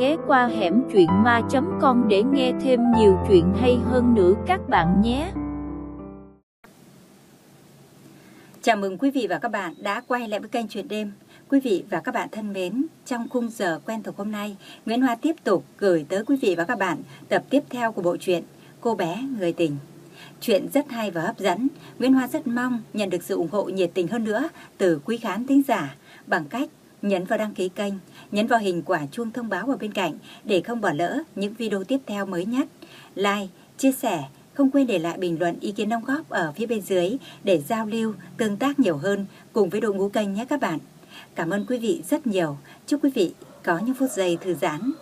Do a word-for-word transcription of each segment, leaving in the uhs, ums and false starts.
ghé qua hẻm truyện ma chấm com để nghe thêm nhiều chuyện hay hơn nữa các bạn nhé. Chào mừng quý vị và các bạn đã quay lại với kênh Chuyện Đêm. Quý vị và các bạn thân mến, trong khung giờ quen thuộc hôm nay, Nguyễn Hoa tiếp tục gửi tới quý vị và các bạn tập tiếp theo của bộ truyện Cô bé người tình. Chuyện rất hay và hấp dẫn. Nguyễn Hoa rất mong nhận được sự ủng hộ nhiệt tình hơn nữa từ quý khán thính giả bằng cách nhấn vào đăng ký kênh, nhấn vào hình quả chuông thông báo ở bên cạnh để không bỏ lỡ những video tiếp theo mới nhất. Like, chia sẻ, không quên để lại bình luận ý kiến đóng góp ở phía bên dưới để giao lưu, tương tác nhiều hơn cùng với đội ngũ kênh nhé các bạn. Cảm ơn quý vị rất nhiều. Chúc quý vị có những phút giây thư giãn.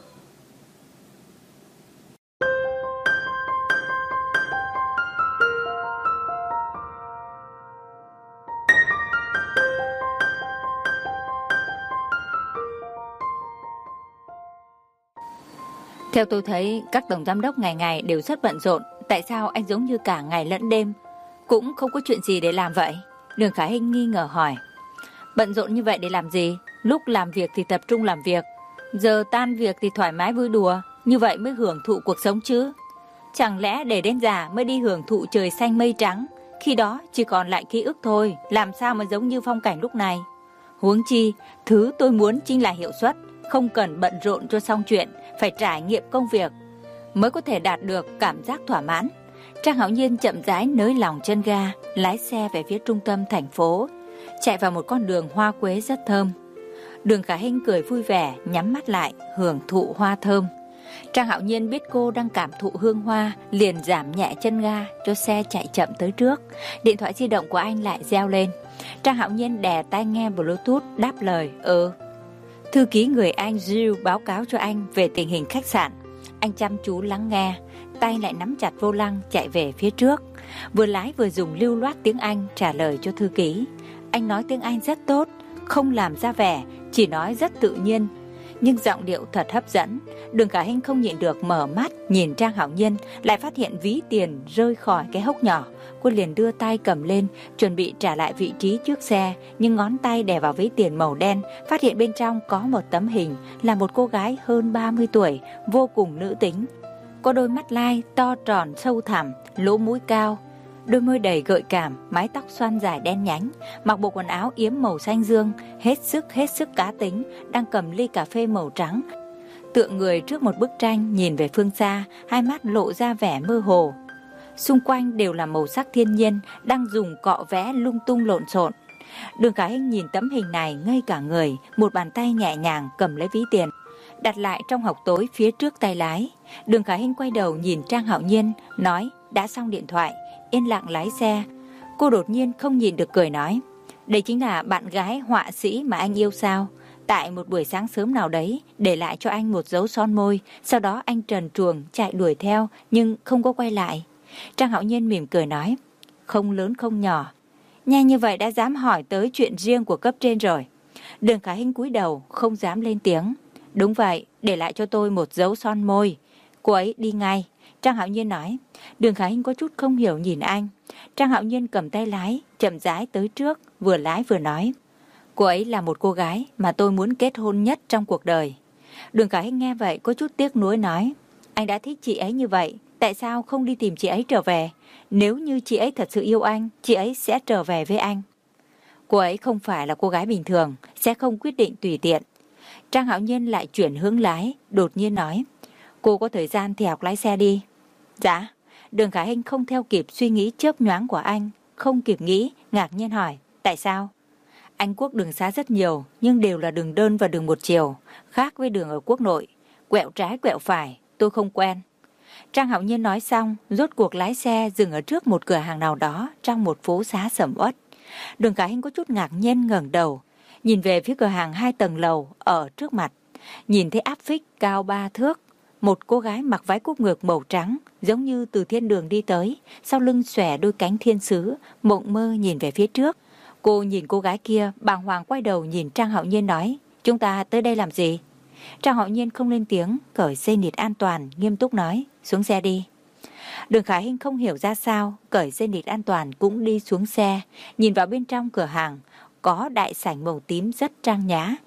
Theo tôi thấy, các tổng giám đốc ngày ngày đều rất bận rộn. Tại sao anh giống như cả ngày lẫn đêm, cũng không có chuyện gì để làm vậy? Đường Khải Hinh nghi ngờ hỏi. Bận rộn như vậy để làm gì? Lúc làm việc thì tập trung làm việc, giờ tan việc thì thoải mái vui đùa. Như vậy mới hưởng thụ cuộc sống chứ. Chẳng lẽ để đến già mới đi hưởng thụ trời xanh mây trắng? Khi đó chỉ còn lại ký ức thôi, làm sao mà giống như phong cảnh lúc này? Huống chi, thứ tôi muốn chính là hiệu suất. Không cần bận rộn cho xong chuyện, phải trải nghiệm công việc mới có thể đạt được cảm giác thỏa mãn. Trang Hạo Nhiên chậm rãi nới lỏng chân ga, lái xe về phía trung tâm thành phố, chạy vào một con đường hoa quế rất thơm. Đường Khải Hinh cười vui vẻ, nhắm mắt lại hưởng thụ hoa thơm. Trang Hạo Nhiên biết cô đang cảm thụ hương hoa, liền giảm nhẹ chân ga cho xe chạy chậm tới trước. Điện thoại di động của anh lại reo lên. Trang Hạo Nhiên đè tai nghe Bluetooth đáp lời ừ. Thư ký người Anh Jill báo cáo cho anh về tình hình khách sạn. Anh chăm chú lắng nghe, tay lại nắm chặt vô lăng chạy về phía trước. Vừa lái vừa dùng lưu loát tiếng Anh trả lời cho thư ký. Anh nói tiếng Anh rất tốt, không làm ra vẻ, chỉ nói rất tự nhiên, nhưng giọng điệu thật hấp dẫn. Đường Khải Hinh không nhịn được mở mắt nhìn Trang Hạo Nhiên, lại phát hiện ví tiền rơi khỏi cái hốc nhỏ. Cô liền đưa tay cầm lên, chuẩn bị trả lại vị trí trước xe, nhưng ngón tay đè vào ví tiền màu đen, phát hiện bên trong có một tấm hình là một cô gái hơn ba mươi tuổi, vô cùng nữ tính. Có đôi mắt lai to tròn sâu thẳm, lỗ mũi cao, đôi môi đầy gợi cảm, mái tóc xoăn dài đen nhánh, mặc bộ quần áo yếm màu xanh dương, hết sức hết sức cá tính, đang cầm ly cà phê màu trắng, tựa người trước một bức tranh nhìn về phương xa, hai mắt lộ ra vẻ mơ hồ. Xung quanh đều là màu sắc thiên nhiên, đang dùng cọ vẽ lung tung lộn xộn. Đường Khải Hinh nhìn tấm hình này ngây cả người, một bàn tay nhẹ nhàng cầm lấy ví tiền, đặt lại trong hộc tối phía trước tay lái. Đường Khải Hinh quay đầu nhìn Trang Hạo Nhiên, nói đã xong điện thoại, yên lặng lái xe. Cô đột nhiên không nhìn được cười nói, đây chính là bạn gái họa sĩ mà anh yêu sao? Tại một buổi sáng sớm nào đấy, để lại cho anh một dấu son môi, sau đó anh trần truồng chạy đuổi theo, nhưng không có quay lại. Trang Hạo Nhiên mỉm cười nói, không lớn không nhỏ, nhanh như vậy đã dám hỏi tới chuyện riêng của cấp trên rồi. Đường Khải Hinh cúi đầu, không dám lên tiếng. Đúng vậy, để lại cho tôi một dấu son môi. Cô ấy đi ngay. Trang Hạo Nhiên nói. Đường Khải Hinh có chút không hiểu nhìn anh. Trang Hạo Nhiên cầm tay lái, chậm rãi tới trước, vừa lái vừa nói, cô ấy là một cô gái mà tôi muốn kết hôn nhất trong cuộc đời. Đường Khải Hinh nghe vậy có chút tiếc nuối nói, anh đã thích chị ấy như vậy, tại sao không đi tìm chị ấy trở về? Nếu như chị ấy thật sự yêu anh, chị ấy sẽ trở về với anh. Cô ấy không phải là cô gái bình thường, sẽ không quyết định tùy tiện. Trang Hạo Nhiên lại chuyển hướng lái, đột nhiên nói, cô có thời gian thì học lái xe đi. Dạ. Đường Khải Hinh không theo kịp suy nghĩ chớp nhoáng của anh, không kịp nghĩ, ngạc nhiên hỏi, tại sao? Anh Quốc đường xá rất nhiều, nhưng đều là đường đơn và đường một chiều, khác với đường ở quốc nội, quẹo trái quẹo phải, tôi không quen. Trang Hạo Nhiên nói xong, rốt cuộc lái xe dừng ở trước một cửa hàng nào đó trong một phố xá sầm uất. Đường Khải Hinh có chút ngạc nhiên ngẩng đầu, nhìn về phía cửa hàng hai tầng lầu ở trước mặt, nhìn thấy áp phích cao ba thước, một cô gái mặc váy cúc ngược màu trắng, giống như từ thiên đường đi tới, sau lưng xòe đôi cánh thiên sứ, mộng mơ nhìn về phía trước. Cô nhìn cô gái kia, bàng hoàng quay đầu nhìn Trang Hạo Nhiên nói, chúng ta tới đây làm gì? Trang Hạo Nhiên không lên tiếng, cởi dây nịt an toàn, nghiêm túc nói, xuống xe đi. Đường Khải Hinh không hiểu ra sao, cởi dây nịt an toàn cũng đi xuống xe, nhìn vào bên trong cửa hàng, có đại sảnh màu tím rất trang nhã,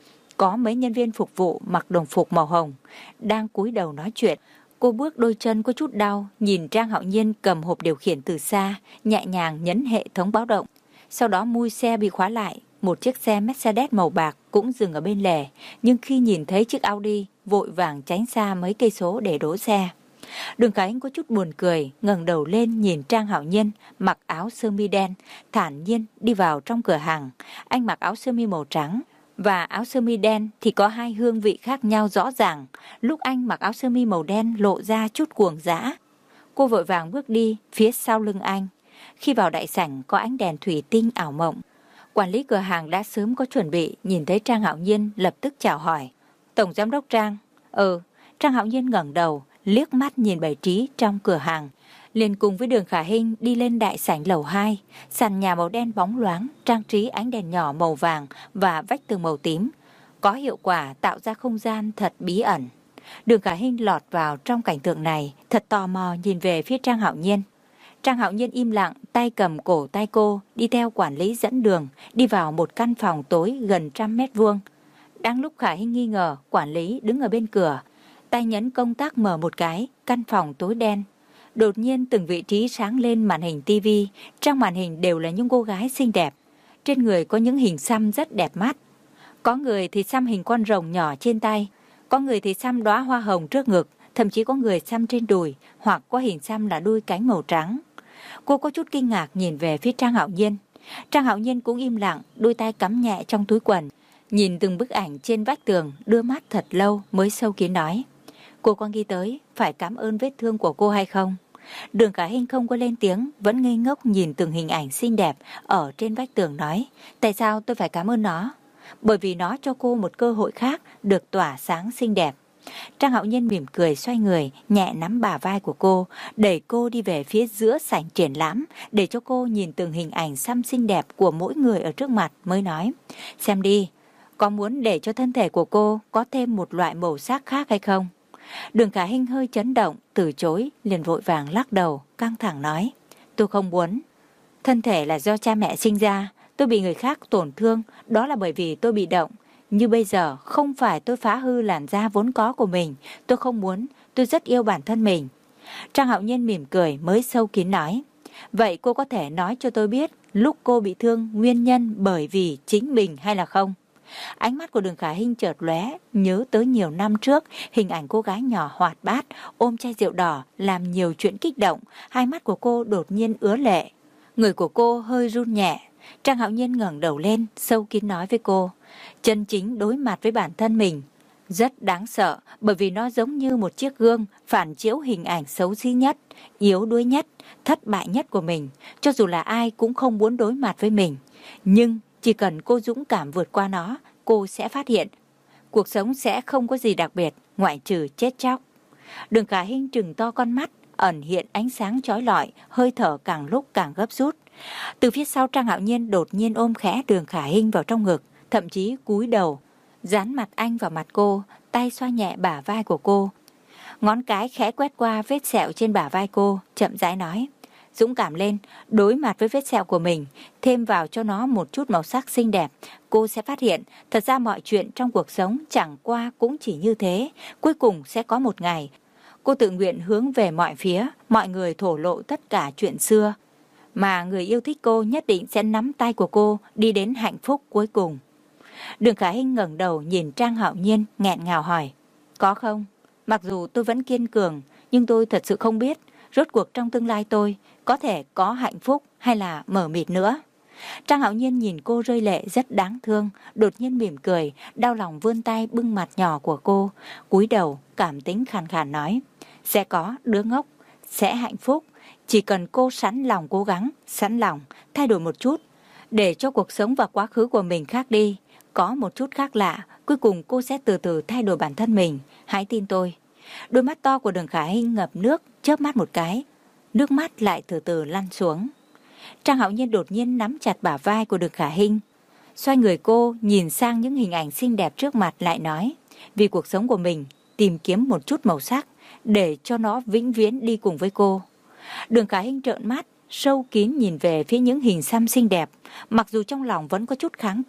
có mấy nhân viên phục vụ mặc đồng phục màu hồng, đang cúi đầu nói chuyện. Cô bước đôi chân có chút đau, nhìn Trang Hạo Nhiên cầm hộp điều khiển từ xa, nhẹ nhàng nhấn hệ thống báo động. Sau đó mui xe bị khóa lại, một chiếc xe Mercedes màu bạc cũng dừng ở bên lề, nhưng khi nhìn thấy chiếc Audi, vội vàng tránh xa mấy cây số để đỗ xe. Đường Khải Hinh có chút buồn cười, ngẩng đầu lên nhìn Trang Hạo Nhiên mặc áo sơ mi đen, thản nhiên đi vào trong cửa hàng. Anh mặc áo sơ mi màu trắng và áo sơ mi đen thì có hai hương vị khác nhau rõ ràng. Lúc anh mặc áo sơ mi màu đen lộ ra chút cuồng dã. Cô vội vàng bước đi phía sau lưng anh. Khi vào đại sảnh có ánh đèn thủy tinh ảo mộng. Quản lý cửa hàng đã sớm có chuẩn bị, nhìn thấy Trang Hạo Nhiên lập tức chào hỏi. Tổng giám đốc Trang. Ừ, Trang Hạo Nhiên ngẩng đầu, liếc mắt nhìn bày trí trong cửa hàng, liền cùng với Đường Khải Hinh đi lên đại sảnh lầu hai. Sàn nhà màu đen bóng loáng, trang trí ánh đèn nhỏ màu vàng và vách tường màu tím, có hiệu quả tạo ra không gian thật bí ẩn. Đường Khải Hinh lọt vào trong cảnh tượng này, thật tò mò nhìn về phía Trang Hạo Nhiên. Trang Hạo Nhiên im lặng, tay cầm cổ tay cô, đi theo quản lý dẫn đường, đi vào một căn phòng tối gần trăm mét vuông. Đang lúc Khải Hinh nghi ngờ, quản lý đứng ở bên cửa, tay nhấn công tắc mở một cái, căn phòng tối đen. Đột nhiên từng vị trí sáng lên màn hình tivi, trong màn hình đều là những cô gái xinh đẹp. Trên người có những hình xăm rất đẹp mắt. Có người thì xăm hình con rồng nhỏ trên tay, có người thì xăm đóa hoa hồng trước ngực, thậm chí có người xăm trên đùi, hoặc có hình xăm là đuôi cánh màu trắng. Cô có chút kinh ngạc nhìn về phía Trang Hạo Nhiên. Trang Hạo Nhiên cũng im lặng, đôi tay cắm nhẹ trong túi quần, nhìn từng bức ảnh trên vách tường, đưa mắt thật lâu mới sâu kín nói. Cô có nghĩ tới phải cảm ơn vết thương của cô hay không? Đường Khải Hinh không có lên tiếng, vẫn ngây ngốc nhìn từng hình ảnh xinh đẹp ở trên vách tường nói. Tại sao tôi phải cảm ơn nó? Bởi vì nó cho cô một cơ hội khác được tỏa sáng xinh đẹp. Trang Hạo Nhiên mỉm cười xoay người, nhẹ nắm bả vai của cô, đẩy cô đi về phía giữa sảnh triển lãm, để cho cô nhìn từng hình ảnh xăm xinh đẹp của mỗi người ở trước mặt mới nói. Xem đi, có muốn để cho thân thể của cô có thêm một loại màu sắc khác hay không? Đường Khải Hinh hơi chấn động, từ chối, liền vội vàng lắc đầu, căng thẳng nói. Tôi không muốn. Thân thể là do cha mẹ sinh ra, tôi bị người khác tổn thương, đó là bởi vì tôi bị động. Như bây giờ, không phải tôi phá hư làn da vốn có của mình, tôi không muốn, tôi rất yêu bản thân mình. Trang Hạo Nhiên mỉm cười mới sâu kín nói. Vậy cô có thể nói cho tôi biết lúc cô bị thương nguyên nhân bởi vì chính mình hay là không? Ánh mắt của Đường Khải Hinh chợt lóe, nhớ tới nhiều năm trước, hình ảnh cô gái nhỏ hoạt bát, ôm chai rượu đỏ, làm nhiều chuyện kích động, hai mắt của cô đột nhiên ứa lệ. Người của cô hơi run nhẹ. Trang Hạo Nhiên ngẩng đầu lên, sâu kín nói với cô. Chân chính đối mặt với bản thân mình rất đáng sợ, bởi vì nó giống như một chiếc gương phản chiếu hình ảnh xấu xí nhất, yếu đuối nhất, thất bại nhất của mình. Cho dù là ai cũng không muốn đối mặt với mình, nhưng chỉ cần cô dũng cảm vượt qua nó, cô sẽ phát hiện cuộc sống sẽ không có gì đặc biệt ngoại trừ chết chóc. Đường Khải Hinh trừng to con mắt, ẩn hiện ánh sáng chói lọi, hơi thở càng lúc càng gấp rút. Từ phía sau, Trang Hạo Nhiên đột nhiên ôm khẽ Đường Khải Hinh vào trong ngực, thậm chí cúi đầu dán mặt anh vào mặt cô, tay xoa nhẹ bả vai của cô, ngón cái khẽ quét qua vết sẹo trên bả vai cô, chậm rãi nói. Dũng cảm lên, đối mặt với vết sẹo của mình, thêm vào cho nó một chút màu sắc xinh đẹp, cô sẽ phát hiện thật ra mọi chuyện trong cuộc sống chẳng qua cũng chỉ như thế. Cuối cùng sẽ có một ngày, cô tự nguyện hướng về mọi phía, mọi người thổ lộ tất cả chuyện xưa, mà người yêu thích cô nhất định sẽ nắm tay của cô đi đến hạnh phúc cuối cùng. Đường Khải Hinh ngẩng đầu nhìn Trang Hạo Nhiên, nghẹn ngào hỏi. Có không? Mặc dù tôi vẫn kiên cường, nhưng tôi thật sự không biết rốt cuộc trong tương lai tôi có thể có hạnh phúc hay là mờ mịt nữa. Trang Hạo Nhiên nhìn cô rơi lệ rất đáng thương, đột nhiên mỉm cười, đau lòng vươn tay bưng mặt nhỏ của cô, cúi đầu cảm tính khàn khàn nói. Sẽ có, đứa ngốc, sẽ hạnh phúc, chỉ cần cô sẵn lòng cố gắng, sẵn lòng thay đổi một chút, để cho cuộc sống và quá khứ của mình khác đi, có một chút khác lạ, cuối cùng cô sẽ từ từ thay đổi bản thân mình, hãy tin tôi. Đôi mắt to của Đường Khải Hinh ngập nước, chớp mắt một cái, nước mắt lại từ từ lăn xuống. Trang Hạo Nhiên đột nhiên nắm chặt bả vai của Đường Khải Hinh, xoay người cô nhìn sang những hình ảnh xinh đẹp trước mặt lại nói. Vì cuộc sống của mình, tìm kiếm một chút màu sắc, để cho nó vĩnh viễn đi cùng với cô. Đường Khải Hinh trợn mắt, sâu kín nhìn về phía những hình xăm xinh đẹp, mặc dù trong lòng vẫn có chút kháng cự,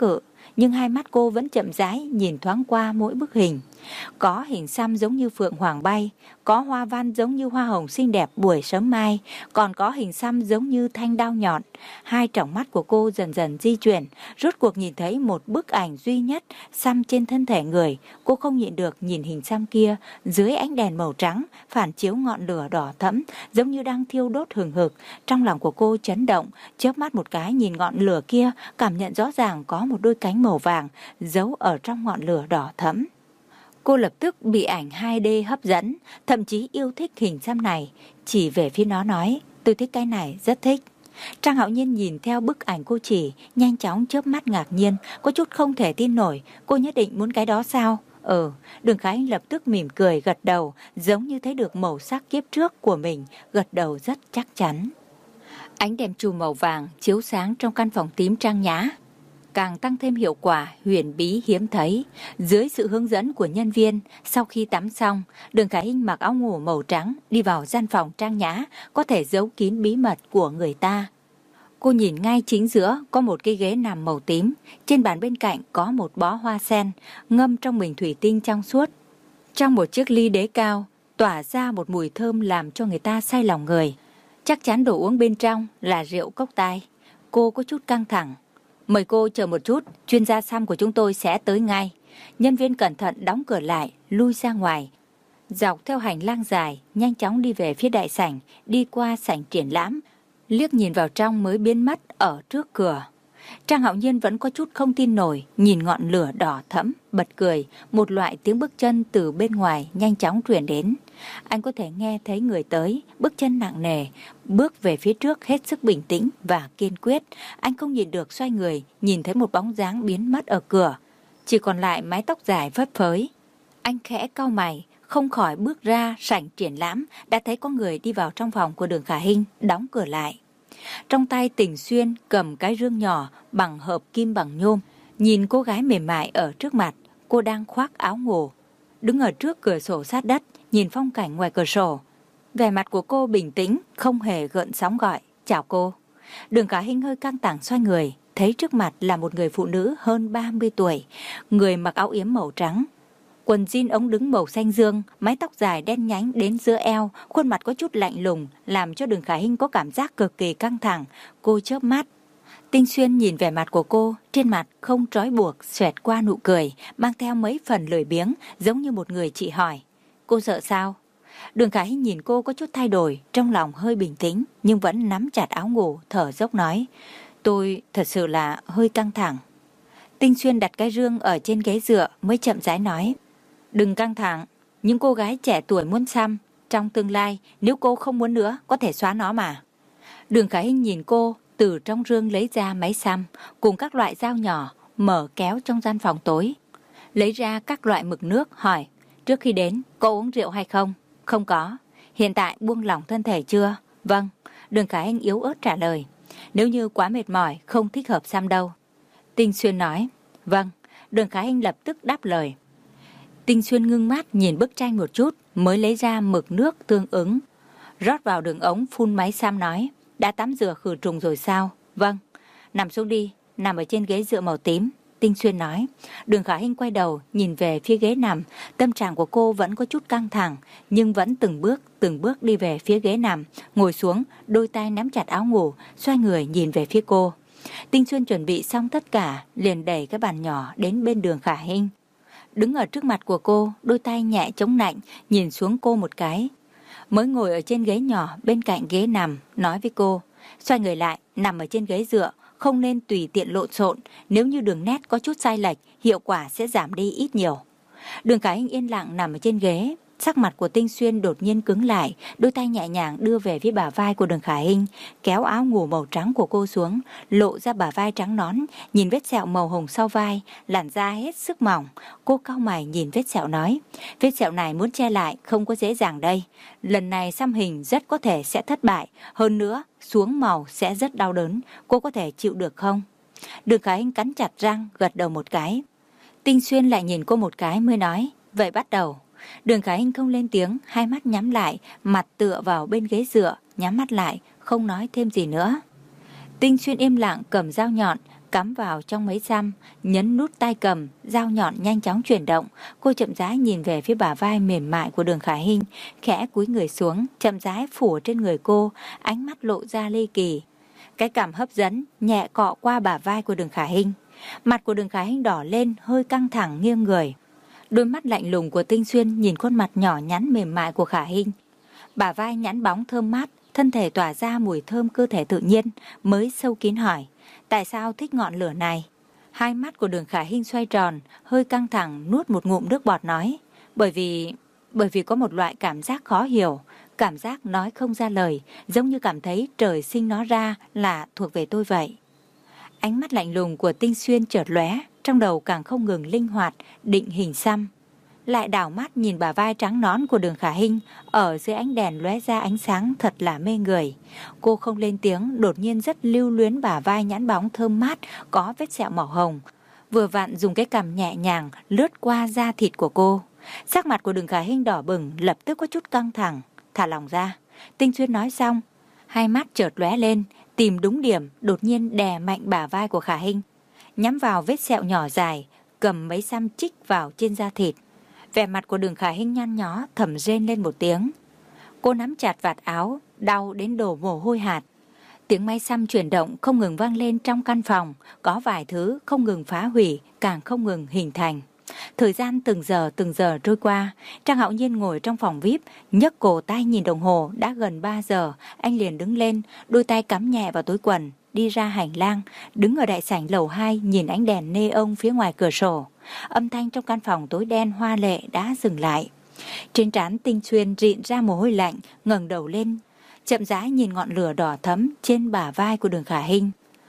nhưng hai mắt cô vẫn chậm rãi nhìn thoáng qua mỗi bức hình. Có hình xăm giống như phượng hoàng bay, có hoa văn giống như hoa hồng xinh đẹp buổi sớm mai, còn có hình xăm giống như thanh đao nhọn. Hai tròng mắt của cô dần dần di chuyển, rốt cuộc nhìn thấy một bức ảnh duy nhất xăm trên thân thể người. Cô không nhịn được nhìn hình xăm kia dưới ánh đèn màu trắng phản chiếu ngọn lửa đỏ thẫm giống như đang thiêu đốt hừng hực. Trong lòng của cô chấn động, chớp mắt một cái nhìn ngọn lửa kia, cảm nhận rõ ràng có một đôi cánh màu vàng giấu ở trong ngọn lửa đỏ thẫm. Cô lập tức bị ảnh hai D hấp dẫn, thậm chí yêu thích hình xăm này, chỉ về phía nó nói, tôi thích cái này, rất thích. Trang Hạo Nhiên nhìn theo bức ảnh cô chỉ, nhanh chóng chớp mắt ngạc nhiên, có chút không thể tin nổi, cô nhất định muốn cái đó sao? Ừ, Đường Khải Anh lập tức mỉm cười gật đầu, giống như thấy được màu sắc kiếp trước của mình, gật đầu rất chắc chắn. Ánh đèn chùm màu vàng chiếu sáng trong căn phòng tím trang nhã, càng tăng thêm hiệu quả huyền bí hiếm thấy. Dưới sự hướng dẫn của nhân viên, sau khi tắm xong, Đường Khải Hinh mặc áo ngủ màu trắng đi vào gian phòng trang nhã, có thể giấu kín bí mật của người ta. Cô nhìn ngay chính giữa có một cái ghế nằm màu tím, trên bàn bên cạnh có một bó hoa sen ngâm trong bình thủy tinh trong suốt. Trong một chiếc ly đế cao tỏa ra một mùi thơm làm cho người ta say lòng người. Chắc chắn đồ uống bên trong là rượu cốc tai. Cô có chút căng thẳng. Mời cô chờ một chút, chuyên gia xăm của chúng tôi sẽ tới ngay. Nhân viên cẩn thận đóng cửa lại, lui ra ngoài. Dọc theo hành lang dài, nhanh chóng đi về phía đại sảnh, đi qua sảnh triển lãm, liếc nhìn vào trong mới biến mất ở trước cửa. Trang Hạo Nhiên vẫn có chút không tin nổi, nhìn ngọn lửa đỏ thẫm, bật cười, một loại tiếng bước chân từ bên ngoài nhanh chóng truyền đến. Anh có thể nghe thấy người tới, bước chân nặng nề, bước về phía trước hết sức bình tĩnh và kiên quyết. Anh không nhìn được xoay người, nhìn thấy một bóng dáng biến mất ở cửa, chỉ còn lại mái tóc dài phất phới. Anh khẽ cau mày, không khỏi bước ra sảnh triển lãm, đã thấy có người đi vào trong phòng của Đường Khả Hinh, đóng cửa lại. Trong tay Tình Xuyên cầm cái rương nhỏ bằng hợp kim bằng nhôm, nhìn cô gái mềm mại ở trước mặt. Cô đang khoác áo ngủ, đứng ở trước cửa sổ sát đất, nhìn phong cảnh ngoài cửa sổ. Vẻ mặt của cô bình tĩnh, không hề gợn sóng gọi, chào cô. Đường Khả Hinh hơi căng thẳng xoay người, thấy trước mặt là một người phụ nữ hơn ba mươi tuổi, người mặc áo yếm màu trắng, quần jean ống đứng màu xanh dương, mái tóc dài đen nhánh đến giữa eo, khuôn mặt có chút lạnh lùng, làm cho Đường Khả Hinh có cảm giác cực kỳ căng thẳng. Cô chớp mắt. Tinh Xuyên nhìn vẻ mặt của cô, trên mặt không trói buộc, xoẹt qua nụ cười, mang theo mấy phần lười biếng, giống như một người chị hỏi. Cô sợ sao? Đường Khả Hinh nhìn cô có chút thay đổi, trong lòng hơi bình tĩnh, nhưng vẫn nắm chặt áo ngủ, thở dốc nói. Tôi thật sự là hơi căng thẳng. Tinh Xuyên đặt cái rương ở trên ghế dựa, mới chậm rãi nói. Đừng căng thẳng, những cô gái trẻ tuổi muốn xăm, trong tương lai, nếu cô không muốn nữa, có thể xóa nó mà. Đường Khả Hinh nhìn cô, từ trong rương lấy ra máy xăm, cùng các loại dao nhỏ, mở kéo trong gian phòng tối. Lấy ra các loại mực nước, hỏi, trước khi đến, có uống rượu hay không? Không có. Hiện tại buông lỏng thân thể chưa? Vâng. Đường Khả Hinh yếu ớt trả lời. Nếu như quá mệt mỏi, không thích hợp xăm đâu. Tinh Xuyên nói, vâng. Đường Khả Hinh lập tức đáp lời. Tinh Xuyên ngưng mắt nhìn bức tranh một chút, mới lấy ra mực nước tương ứng, rót vào đường ống phun máy xăm nói, đã tắm rửa khử trùng rồi sao? Vâng. Nằm xuống đi, nằm ở trên ghế dựa màu tím. Tinh Xuyên nói. Đường Khả Hinh quay đầu nhìn về phía ghế nằm, tâm trạng của cô vẫn có chút căng thẳng, nhưng vẫn từng bước từng bước đi về phía ghế nằm, ngồi xuống, đôi tay nắm chặt áo ngủ, xoay người nhìn về phía cô. Tinh Xuyên chuẩn bị xong tất cả, liền đẩy cái bàn nhỏ đến bên Đường Khả Hinh, đứng ở trước mặt của cô, đôi tay nhẹ chống nạnh, nhìn xuống cô một cái. Mới ngồi ở trên ghế nhỏ bên cạnh ghế nằm, nói với cô, xoay người lại, nằm ở trên ghế dựa, không nên tùy tiện lộn xộn, nếu như đường nét có chút sai lệch, hiệu quả sẽ giảm đi ít nhiều. Đường Khả Hinh yên lặng nằm ở trên ghế, sắc mặt của Tinh Xuyên đột nhiên cứng lại, đôi tay nhẹ nhàng đưa về phía bả vai của Đường Khả Hinh, kéo áo ngủ màu trắng của cô xuống, lộ ra bả vai trắng nõn, nhìn vết sẹo màu hồng sau vai, làn da hết sức mỏng. Cô cau mày nhìn vết sẹo nói, vết sẹo này muốn che lại không có dễ dàng đây, lần này xăm hình rất có thể sẽ thất bại, hơn nữa xuống màu sẽ rất đau đớn, cô có thể chịu được không? Đường Khả Hinh cắn chặt răng, gật đầu một cái. Tinh Xuyên lại nhìn cô một cái mới nói, vậy bắt đầu. Đường Khả Hinh không lên tiếng, hai mắt nhắm lại, mặt tựa vào bên ghế dựa, nhắm mắt lại, không nói thêm gì nữa. Tinh Xuyên im lặng cầm dao nhọn, cắm vào trong mấy xăm, nhấn nút tay cầm, dao nhọn nhanh chóng chuyển động. Cô chậm rãi nhìn về phía bả vai mềm mại của Đường Khả Hinh, khẽ cúi người xuống, chậm rãi phủ trên người cô, ánh mắt lộ ra ly kỳ. Cái cằm hấp dẫn, nhẹ cọ qua bả vai của Đường Khả Hinh. Mặt của Đường Khả Hinh đỏ lên, hơi căng thẳng nghiêng người. Đôi mắt lạnh lùng của Tinh Xuyên nhìn khuôn mặt nhỏ nhắn mềm mại của Khả Hinh. Bả vai nhẵn bóng thơm mát, thân thể tỏa ra mùi thơm cơ thể tự nhiên, mới sâu kín hỏi, tại sao thích ngọn lửa này? Hai mắt của Đường Khả Hinh xoay tròn, hơi căng thẳng, nuốt một ngụm nước bọt nói, bởi vì, bởi vì có một loại cảm giác khó hiểu, cảm giác nói không ra lời, giống như cảm thấy trời sinh nó ra là thuộc về tôi vậy. Ánh mắt lạnh lùng của Tinh Xuyên chợt lóe, trong đầu càng không ngừng linh hoạt, định hình xăm. Lại đảo mắt nhìn bả vai trắng nõn của Đường Khả Hinh, ở dưới ánh đèn lóe ra ánh sáng thật là mê người. Cô không lên tiếng, đột nhiên rất lưu luyến bả vai nhẵn bóng thơm mát, có vết sẹo màu hồng. Vừa vặn dùng cái cằm nhẹ nhàng lướt qua da thịt của cô. Sắc mặt của Đường Khả Hinh đỏ bừng, lập tức có chút căng thẳng, thả lòng ra. Tinh Xuyên nói xong, hai mắt chợt lóe lên, tìm đúng điểm, đột nhiên đè mạnh bả vai của Khả Hinh, nhắm vào vết sẹo nhỏ dài, cầm mấy xăm chích vào trên da thịt. Vẻ mặt của Đường Khả Hinh nhăn nhó, thầm rên lên một tiếng. Cô nắm chặt vạt áo, đau đến đổ mồ hôi hạt. Tiếng máy xăm chuyển động không ngừng vang lên trong căn phòng, có vài thứ không ngừng phá hủy, càng không ngừng hình thành. Thời gian từng giờ từng giờ trôi qua, Trang Hạo Nhiên ngồi trong phòng vi ai pi, nhấc cổ tay nhìn đồng hồ, đã gần ba giờ, anh liền đứng lên, đôi tay cắm nhẹ vào túi quần, đi ra hành lang, đứng ở đại sảnh lầu hai nhìn ánh đèn neon phía ngoài cửa sổ. Âm thanh trong căn phòng tối đen hoa lệ đã dừng lại. Trên trán Tinh Xuyên rịn ra mồ hôi lạnh, ngẩng đầu lên, chậm rãi nhìn ngọn lửa đỏ thẫm trên bả vai của Đường Khả Hinh.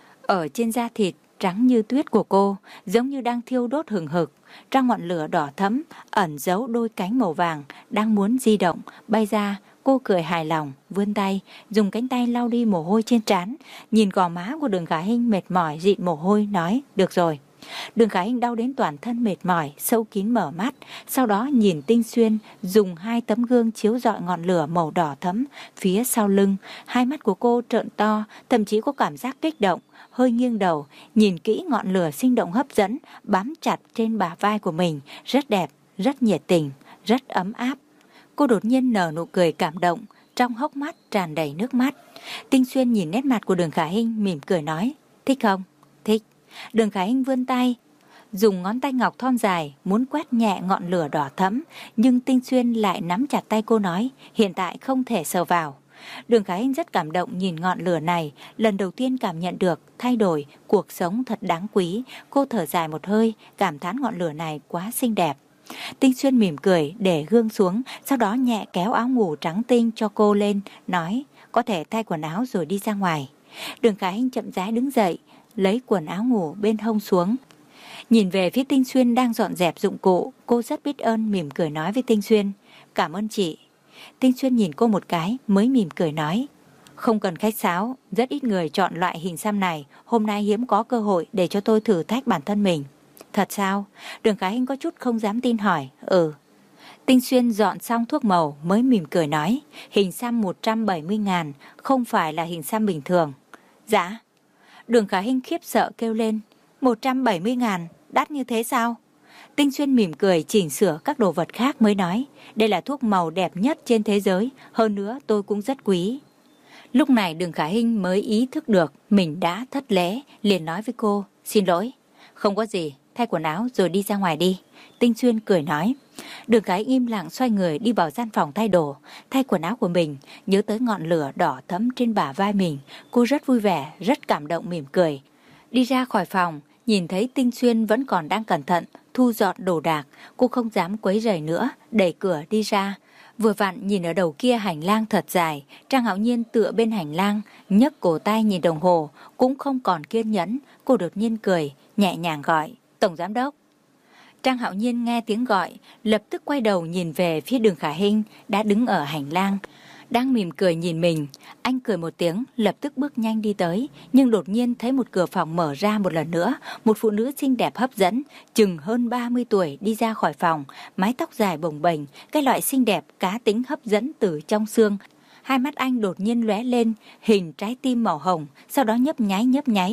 Ở trên da thịt trắng như tuyết của cô, giống như đang thiêu đốt hừng hực, trong ngọn lửa đỏ thẫm ẩn giấu đôi cánh màu vàng đang muốn di động, bay ra. Cô cười hài lòng, vươn tay, dùng cánh tay lau đi mồ hôi trên trán, nhìn gò má của Đường Khả Hinh mệt mỏi dịn mồ hôi, nói, được rồi. Đường Khả Hinh đau đến toàn thân mệt mỏi, sâu kín mở mắt, sau đó nhìn Tinh Xuyên dùng hai tấm gương chiếu rọi ngọn lửa màu đỏ thẫm phía sau lưng. Hai mắt của cô trợn to, thậm chí có cảm giác kích động, hơi nghiêng đầu, nhìn kỹ ngọn lửa sinh động hấp dẫn, bám chặt trên bả vai của mình, rất đẹp, rất nhiệt tình, rất ấm áp. Cô đột nhiên nở nụ cười cảm động, trong hốc mắt tràn đầy nước mắt. Tinh Xuyên nhìn nét mặt của Đường Khả Hinh mỉm cười nói, thích không? Thích. Đường Khả Hinh vươn tay, dùng ngón tay ngọc thon dài muốn quét nhẹ ngọn lửa đỏ thẫm, nhưng Tinh Xuyên lại nắm chặt tay cô nói, hiện tại không thể sờ vào. Đường Khả Hinh rất cảm động nhìn ngọn lửa này, lần đầu tiên cảm nhận được thay đổi, cuộc sống thật đáng quý. Cô thở dài một hơi, cảm thán ngọn lửa này quá xinh đẹp. Tinh Xuyên mỉm cười, để gương xuống, sau đó nhẹ kéo áo ngủ trắng tinh cho cô lên, nói, có thể thay quần áo rồi đi ra ngoài. Đường Khả Hinh chậm rãi đứng dậy, lấy quần áo ngủ bên hông xuống. Nhìn về phía Tinh Xuyên đang dọn dẹp dụng cụ, cô rất biết ơn, mỉm cười nói với Tinh Xuyên, cảm ơn chị. Tinh Xuyên nhìn cô một cái, mới mỉm cười nói, không cần khách sáo, rất ít người chọn loại hình xăm này, hôm nay hiếm có cơ hội để cho tôi thử thách bản thân mình. Thật sao? Đường Khả Hinh có chút không dám tin hỏi, ừ. Tinh Xuyên dọn xong thuốc màu mới mỉm cười nói, hình xăm một trăm bảy mươi ngàn, không phải là hình xăm bình thường. Dạ. Đường Khả Hinh khiếp sợ kêu lên, một trăm bảy mươi ngàn, đắt như thế sao? Tinh Xuyên mỉm cười chỉnh sửa các đồ vật khác mới nói, đây là thuốc màu đẹp nhất trên thế giới, hơn nữa tôi cũng rất quý. Lúc này Đường Khả Hinh mới ý thức được mình đã thất lễ, liền nói với cô, xin lỗi. Không có gì, thay quần áo rồi đi ra ngoài đi. Tinh Xuyên cười nói. Đường Khả Hinh im lặng xoay người đi vào gian phòng thay đồ, thay quần áo của mình, nhớ tới ngọn lửa đỏ thẫm trên bả vai mình. Cô rất vui vẻ, rất cảm động mỉm cười. Đi ra khỏi phòng, nhìn thấy Tinh Xuyên vẫn còn đang cẩn thận thu dọn đồ đạc, cô không dám quấy rầy nữa, đẩy cửa đi ra. Vừa vặn nhìn ở đầu kia hành lang thật dài, Trang Hạo Nhiên tựa bên hành lang, nhấc cổ tay nhìn đồng hồ, cũng không còn kiên nhẫn. Cô đột nhiên cười, nhẹ nhàng gọi, Tổng Giám Đốc. Trang Hạo Nhiên nghe tiếng gọi, lập tức quay đầu nhìn về phía Đường Khả Hinh đã đứng ở hành lang, đang mỉm cười nhìn mình. Anh cười một tiếng, lập tức bước nhanh đi tới, nhưng đột nhiên thấy một cửa phòng mở ra một lần nữa. Một phụ nữ xinh đẹp hấp dẫn, chừng hơn ba mươi tuổi đi ra khỏi phòng, mái tóc dài bồng bềnh, cái loại xinh đẹp cá tính hấp dẫn từ trong xương. Hai mắt anh đột nhiên lóe lên hình trái tim màu hồng, sau đó nhấp nháy nhấp nháy.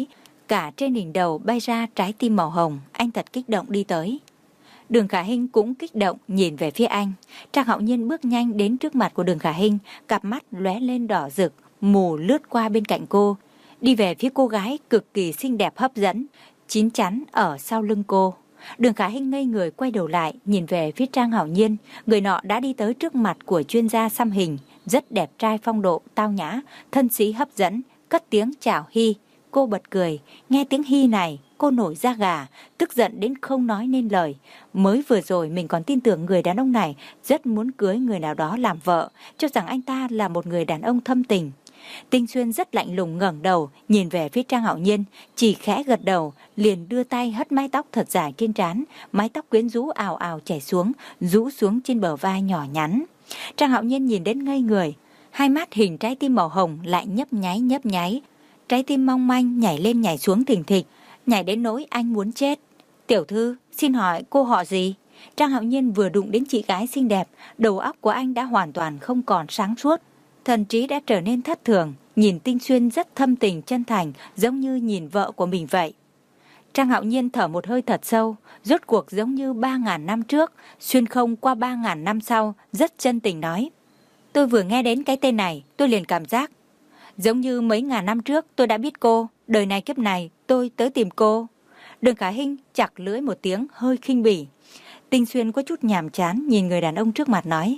cả trên đỉnh đầu bay ra trái tim màu hồng. Anh thật kích động đi tới. Đường Khả Hinh cũng kích động nhìn về phía anh. Trang Hạo Nhiên bước nhanh đến trước mặt của Đường Khả Hinh, cặp mắt lóe lên đỏ rực, mù lướt qua bên cạnh cô, đi về phía cô gái cực kỳ xinh đẹp hấp dẫn, chín chắn ở sau lưng cô. Đường Khả Hinh ngây người quay đầu lại, nhìn về phía Trang Hạo Nhiên. Người nọ đã đi tới trước mặt của chuyên gia xăm hình, rất đẹp trai phong độ, tao nhã, thân sĩ hấp dẫn, cất tiếng chào Hi. Cô bật cười, nghe tiếng Hi này, cô nổi da gà, tức giận đến không nói nên lời. Mới vừa rồi mình còn tin tưởng người đàn ông này rất muốn cưới người nào đó làm vợ, cho rằng anh ta là một người đàn ông thâm tình. Tinh Xuyên rất lạnh lùng ngẩng đầu, nhìn về phía Trang Hạo Nhiên, chỉ khẽ gật đầu, liền đưa tay hất mái tóc thật dài trên trán, mái tóc quyến rũ ào ào chảy xuống, rũ xuống trên bờ vai nhỏ nhắn. Trang Hạo Nhiên nhìn đến ngây người, hai mắt hình trái tim màu hồng lại nhấp nháy nhấp nháy, trái tim mong manh nhảy lên nhảy xuống thình thịch, nhảy đến nỗi anh muốn chết. Tiểu thư, xin hỏi cô họ gì? Trang Hạo Nhiên vừa đụng đến chị gái xinh đẹp, đầu óc của anh đã hoàn toàn không còn sáng suốt, thần trí đã trở nên thất thường, nhìn Tinh Xuyên rất thâm tình chân thành, giống như nhìn vợ của mình vậy. Trang Hạo Nhiên thở một hơi thật sâu, rốt cuộc giống như ba ngàn năm trước, xuyên không qua ba ngàn năm sau, rất chân tình nói. Tôi vừa nghe đến cái tên này, tôi liền cảm giác giống như mấy ngàn năm trước tôi đã biết cô, đời này kiếp này tôi tới tìm cô. Đường Khả Hinh chặt lưỡi một tiếng hơi khinh bỉ. Tinh Xuyên có chút nhàm chán nhìn người đàn ông trước mặt nói.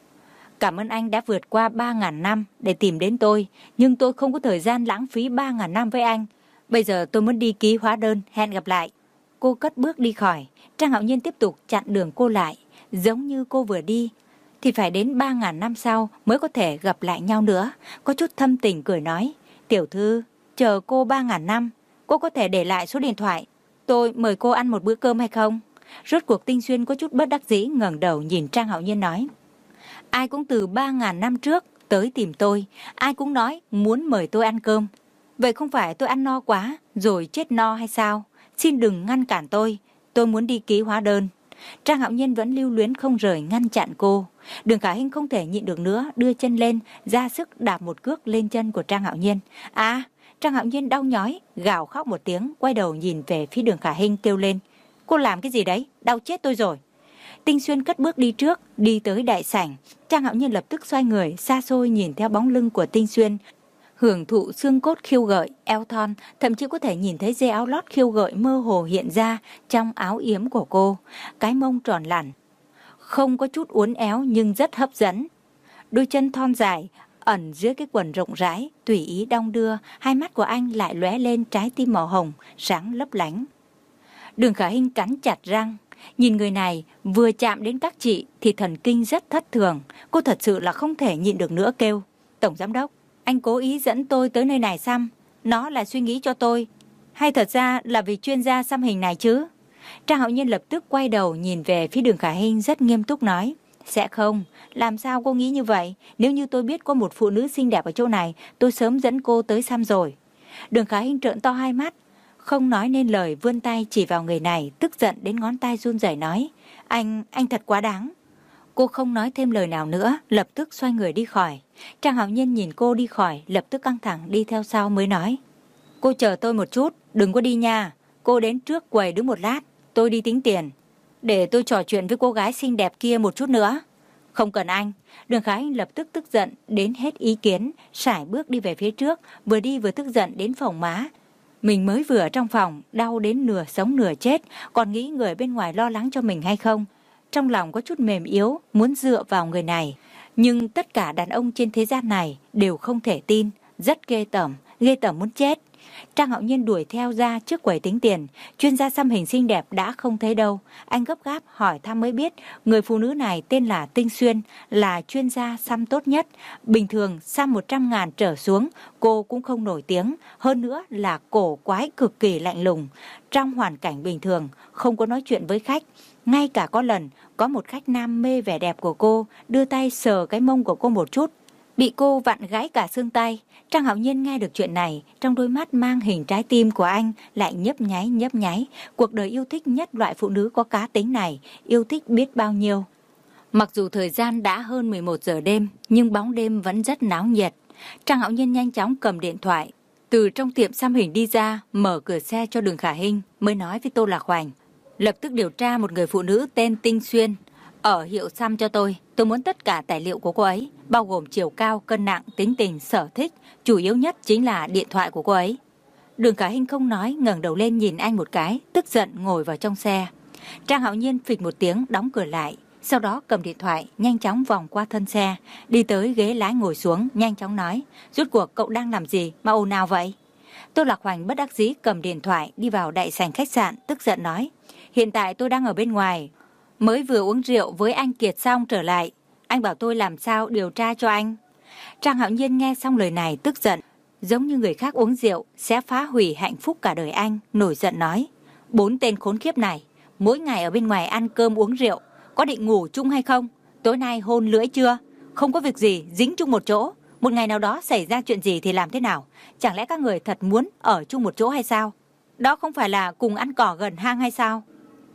Cảm ơn anh đã vượt qua ba ngàn năm để tìm đến tôi, nhưng tôi không có thời gian lãng phí ba ngàn năm với anh. Bây giờ tôi muốn đi ký hóa đơn, hẹn gặp lại. Cô cất bước đi khỏi, Trang Hạo Nhiên tiếp tục chặn đường cô lại, giống như cô vừa đi thì phải đến ba ngàn năm sau mới có thể gặp lại nhau nữa. Có chút thâm tình cười nói, tiểu thư, chờ cô ba ngàn năm, cô có thể để lại số điện thoại, tôi mời cô ăn một bữa cơm hay không? Rốt cuộc Tinh Xuyên có chút bất đắc dĩ ngẩng đầu nhìn Trang Hạo Nhiên nói, ai cũng từ ba ngàn năm trước tới tìm tôi, ai cũng nói muốn mời tôi ăn cơm. Vậy không phải tôi ăn no quá rồi chết no hay sao? Xin đừng ngăn cản tôi, tôi muốn đi ký hóa đơn. Trang Hạo Nhiên vẫn lưu luyến không rời ngăn chặn cô. Đường Khả Hinh không thể nhịn được nữa, đưa chân lên, ra sức đạp một cước lên chân của Trang Hạo Nhiên. À, Trang Hạo Nhiên đau nhói, gào khóc một tiếng, quay đầu nhìn về phía Đường Khả Hinh kêu lên. Cô làm cái gì đấy? Đau chết tôi rồi. Tinh Xuyên cất bước đi trước, đi tới đại sảnh. Trang Hạo Nhiên lập tức xoay người, xa xôi nhìn theo bóng lưng của Tinh Xuyên, hưởng thụ xương cốt khiêu gợi, eo thon, thậm chí có thể nhìn thấy dây áo lót khiêu gợi mơ hồ hiện ra trong áo yếm của cô. Cái mông tròn lẳn, không có chút uốn éo nhưng rất hấp dẫn. Đôi chân thon dài, ẩn dưới cái quần rộng rãi, tùy ý đong đưa, hai mắt của anh lại lóe lên trái tim màu hồng, sáng lấp lánh. Đường Khả Hinh cắn chặt răng, nhìn người này vừa chạm đến các chị thì thần kinh rất thất thường. Cô thật sự là không thể nhịn được nữa kêu, Tổng Giám Đốc, anh cố ý dẫn tôi tới nơi này xăm, nó là suy nghĩ cho tôi, hay thật ra là vì chuyên gia xăm hình này chứ? Trang Hạo Nhiên lập tức quay đầu nhìn về phía Đường Khả Hinh rất nghiêm túc nói, sẽ không, làm sao cô nghĩ như vậy? Nếu như tôi biết có một phụ nữ xinh đẹp ở chỗ này, tôi sớm dẫn cô tới xăm rồi. Đường Khả Hinh trợn to hai mắt, không nói nên lời, vươn tay chỉ vào người này, tức giận đến ngón tay run rẩy nói, anh, anh thật quá đáng. Cô không nói thêm lời nào nữa, lập tức xoay người đi khỏi. Trang Hạo Nhiên nhìn cô đi khỏi, lập tức căng thẳng đi theo sau mới nói, cô chờ tôi một chút, đừng có đi nha. Cô đến trước quầy đứng một lát, tôi đi tính tiền, để tôi trò chuyện với cô gái xinh đẹp kia một chút nữa. Không cần anh. Đường Khả Hinh lập tức tức giận đến hết ý kiến, sải bước đi về phía trước, vừa đi vừa tức giận đến phồng má. Mình mới vừa ở trong phòng, đau đến nửa sống nửa chết, còn nghĩ người bên ngoài lo lắng cho mình hay không. Trong lòng có chút mềm yếu, muốn dựa vào người này. Nhưng tất cả đàn ông trên thế gian này đều không thể tin, rất ghê tởm, ghê tởm muốn chết. Trang Hạo Nhiên đuổi theo ra trước quầy tính tiền, chuyên gia xăm hình xinh đẹp đã không thấy đâu. Anh gấp gáp hỏi thăm mới biết, người phụ nữ này tên là Tinh Xuyên, là chuyên gia xăm tốt nhất. Bình thường xăm một trăm ngàn trở xuống, cô cũng không nổi tiếng, hơn nữa là cổ quái cực kỳ lạnh lùng. Trong hoàn cảnh bình thường, không có nói chuyện với khách. Ngay cả có lần, có một khách nam mê vẻ đẹp của cô, đưa tay sờ cái mông của cô một chút, bị cô vặn gãy cả xương tay. Trang Hạo Nhiên nghe được chuyện này, trong đôi mắt mang hình trái tim của anh lại nhấp nháy nhấp nháy. Cuộc đời yêu thích nhất loại phụ nữ có cá tính này, yêu thích biết bao nhiêu. Mặc dù thời gian đã hơn mười một giờ đêm, nhưng bóng đêm vẫn rất náo nhiệt. Trang Hạo Nhiên nhanh chóng cầm điện thoại, từ trong tiệm xăm hình đi ra, mở cửa xe cho Đường Khả Hinh, mới nói với Tô Lạc Hoành. Lập tức điều tra một người phụ nữ tên Tinh Xuyên, ở hiệu xăm cho tôi. Tôi muốn tất cả tài liệu của cô ấy, bao gồm chiều cao, cân nặng, tính tình, sở thích. Chủ yếu nhất chính là điện thoại của cô ấy. Đường Khả Hinh không nói, ngẩng đầu lên nhìn anh một cái, tức giận ngồi vào trong xe. Trang Hạo Nhiên phịch một tiếng đóng cửa lại, sau đó cầm điện thoại, nhanh chóng vòng qua thân xe, đi tới ghế lái ngồi xuống, nhanh chóng nói, rốt cuộc cậu đang làm gì mà ồn ào vậy? Tô Lạc Hoành bất đắc dĩ cầm điện thoại đi vào đại sảnh khách sạn, tức giận nói, hiện tại tôi đang ở bên ngoài, mới vừa uống rượu với anh Kiệt xong trở lại, anh bảo tôi làm sao điều tra cho anh. Trang Hạo Nhiên nghe xong lời này tức giận, giống như người khác uống rượu sẽ phá hủy hạnh phúc cả đời anh, nổi giận nói, bốn tên khốn kiếp này, mỗi ngày ở bên ngoài ăn cơm uống rượu, có định ngủ chung hay không? Tối nay hôn lưỡi chưa? Không có việc gì, dính chung một chỗ. Một ngày nào đó xảy ra chuyện gì thì làm thế nào? Chẳng lẽ các người thật muốn ở chung một chỗ hay sao? Đó không phải là cùng ăn cỏ gần hang hay sao?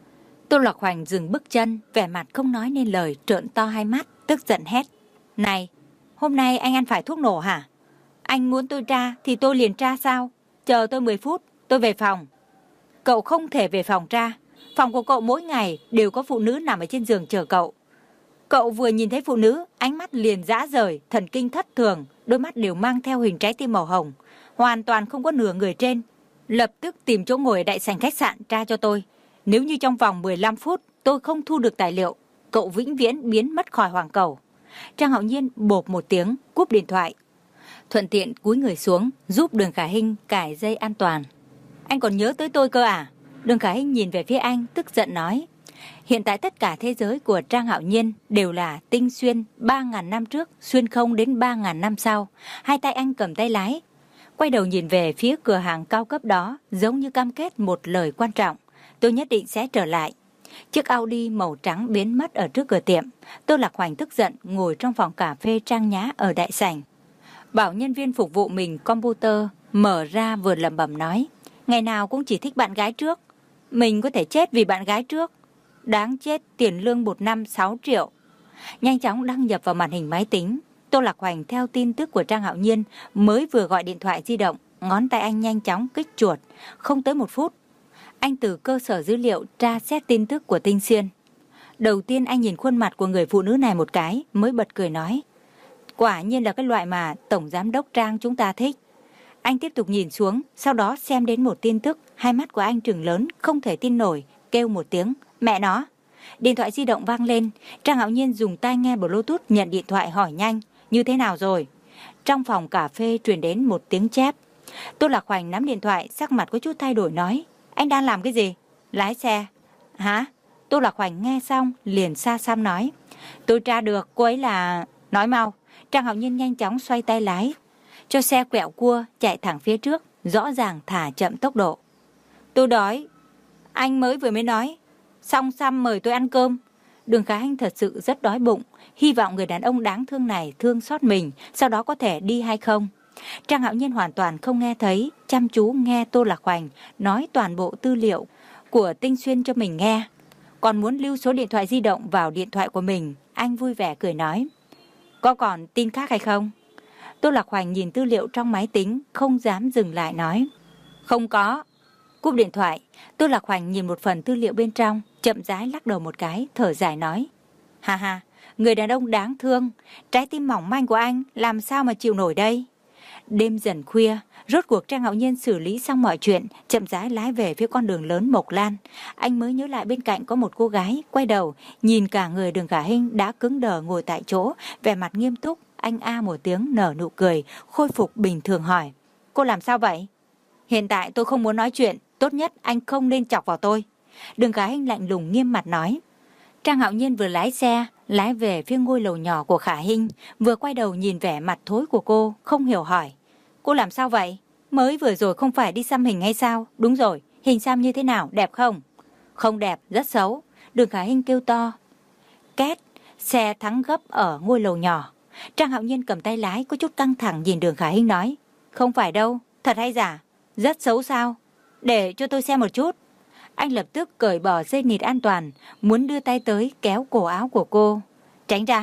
Tô Lạc Hoành dừng bước chân, vẻ mặt không nói nên lời, trợn to hai mắt, tức giận hét. Này, hôm nay anh ăn phải thuốc nổ hả? Anh muốn tôi tra thì tôi liền tra sao? Chờ tôi mười phút, tôi về phòng. Cậu không thể về phòng tra. Phòng của cậu mỗi ngày đều có phụ nữ nằm ở trên giường chờ cậu. Cậu vừa nhìn thấy phụ nữ, ánh mắt liền rã rời, thần kinh thất thường, đôi mắt đều mang theo hình trái tim màu hồng, hoàn toàn không có nửa người trên. Lập tức tìm chỗ ngồi ở đại sảnh khách sạn tra cho tôi. Nếu như trong vòng mười lăm phút tôi không thu được tài liệu, cậu vĩnh viễn biến mất khỏi hoàng cầu. Trang Hạo Nhiên bộp một tiếng, cúp điện thoại. Thuận tiện cúi người xuống, giúp Đường Khả Hinh cài dây an toàn. Anh còn nhớ tới tôi cơ à? Đường Khả Hinh nhìn về phía anh, tức giận nói. Hiện tại tất cả thế giới của Trang Hạo Nhiên đều là Tinh Xuyên ba ngàn năm trước, xuyên không đến ba ngàn năm sau. Hai tay anh cầm tay lái, quay đầu nhìn về phía cửa hàng cao cấp đó, giống như cam kết một lời quan trọng. Tôi nhất định sẽ trở lại. Chiếc Audi màu trắng biến mất ở trước cửa tiệm. Tô Lạc Hoành tức giận ngồi trong phòng cà phê trang nhã ở đại sảnh. Bảo nhân viên phục vụ mình computer mở ra vừa lẩm bẩm nói. Ngày nào cũng chỉ thích bạn gái trước. Mình có thể chết vì bạn gái trước. Đáng chết, tiền lương một năm sáu triệu. Nhanh chóng đăng nhập vào màn hình máy tính. Tô Lạc Hoành theo tin tức của Trang Hạo Nhiên mới vừa gọi điện thoại di động. Ngón tay anh nhanh chóng kích chuột. Không tới một phút, anh từ cơ sở dữ liệu tra xét tin tức của Tinh Xuyên. Đầu tiên anh nhìn khuôn mặt của người phụ nữ này một cái, mới bật cười nói. Quả nhiên là cái loại mà Tổng Giám đốc Trang chúng ta thích. Anh tiếp tục nhìn xuống, sau đó xem đến một tin tức, hai mắt của anh trừng lớn, không thể tin nổi, kêu một tiếng, mẹ nó. Điện thoại di động vang lên, Trang Hạo Nhiên dùng tai nghe Bluetooth nhận điện thoại hỏi nhanh, như thế nào rồi? Trong phòng cà phê truyền đến một tiếng chép. Tô Lạc Hoành nắm điện thoại, sắc mặt có chút thay đổi nói, anh đang làm cái gì? Lái xe. Hả? Tô Lạc Hoành nghe xong, liền xa xăm nói, tôi tra được cô ấy là... Nói mau. Trang Hạo Nhiên nhanh chóng xoay tay lái, cho xe quẹo cua chạy thẳng phía trước, rõ ràng thả chậm tốc độ. Tôi đói. Anh mới vừa mới nói, xong xăm mời tôi ăn cơm. Đường Khả Hinh thật sự rất đói bụng, hy vọng người đàn ông đáng thương này thương xót mình, sau đó có thể đi hay không. Trang Hạo Nhiên hoàn toàn không nghe thấy, chăm chú nghe Tô Lạc Hoành nói toàn bộ tư liệu của Tinh Xuyên cho mình nghe. Còn muốn lưu số điện thoại di động vào điện thoại của mình, anh vui vẻ cười nói. Có còn tin khác hay không? Tô Lạc Hoành nhìn tư liệu trong máy tính, không dám dừng lại nói. Không có. Cúp điện thoại, Tô Lạc Hoành nhìn một phần tư liệu bên trong, chậm rãi lắc đầu một cái, thở dài nói. Ha ha, người đàn ông đáng thương, trái tim mỏng manh của anh làm sao mà chịu nổi đây? Đêm dần khuya, rốt cuộc Trang Hạo Nhiên xử lý xong mọi chuyện, chậm rãi lái về phía con đường lớn Mộc Lan. Anh mới nhớ lại bên cạnh có một cô gái, quay đầu, nhìn cả người Đường Khả Hinh đã cứng đờ ngồi tại chỗ, vẻ mặt nghiêm túc. Anh a một tiếng nở nụ cười, khôi phục bình thường hỏi. Cô làm sao vậy? Hiện tại tôi không muốn nói chuyện, tốt nhất anh không nên chọc vào tôi. Đường Khả Hinh lạnh lùng nghiêm mặt nói. Trang Hạo Nhiên vừa lái xe, lái về phía ngôi lầu nhỏ của Khả Hinh, vừa quay đầu nhìn vẻ mặt thối của cô, không hiểu hỏi. Cô làm sao vậy? Mới vừa rồi không phải đi xăm hình hay sao? Đúng rồi, hình xăm như thế nào, đẹp không? Không đẹp, rất xấu. Đường Khả Hinh kêu to. Két, xe thắng gấp ở ngôi lầu nhỏ. Trang Hạo Nhiên cầm tay lái, có chút căng thẳng nhìn Đường Khả Hinh nói. Không phải đâu, thật hay giả? Rất xấu sao? Để cho tôi xem một chút. Anh lập tức cởi bỏ dây nịt an toàn, muốn đưa tay tới kéo cổ áo của cô. Tránh ra,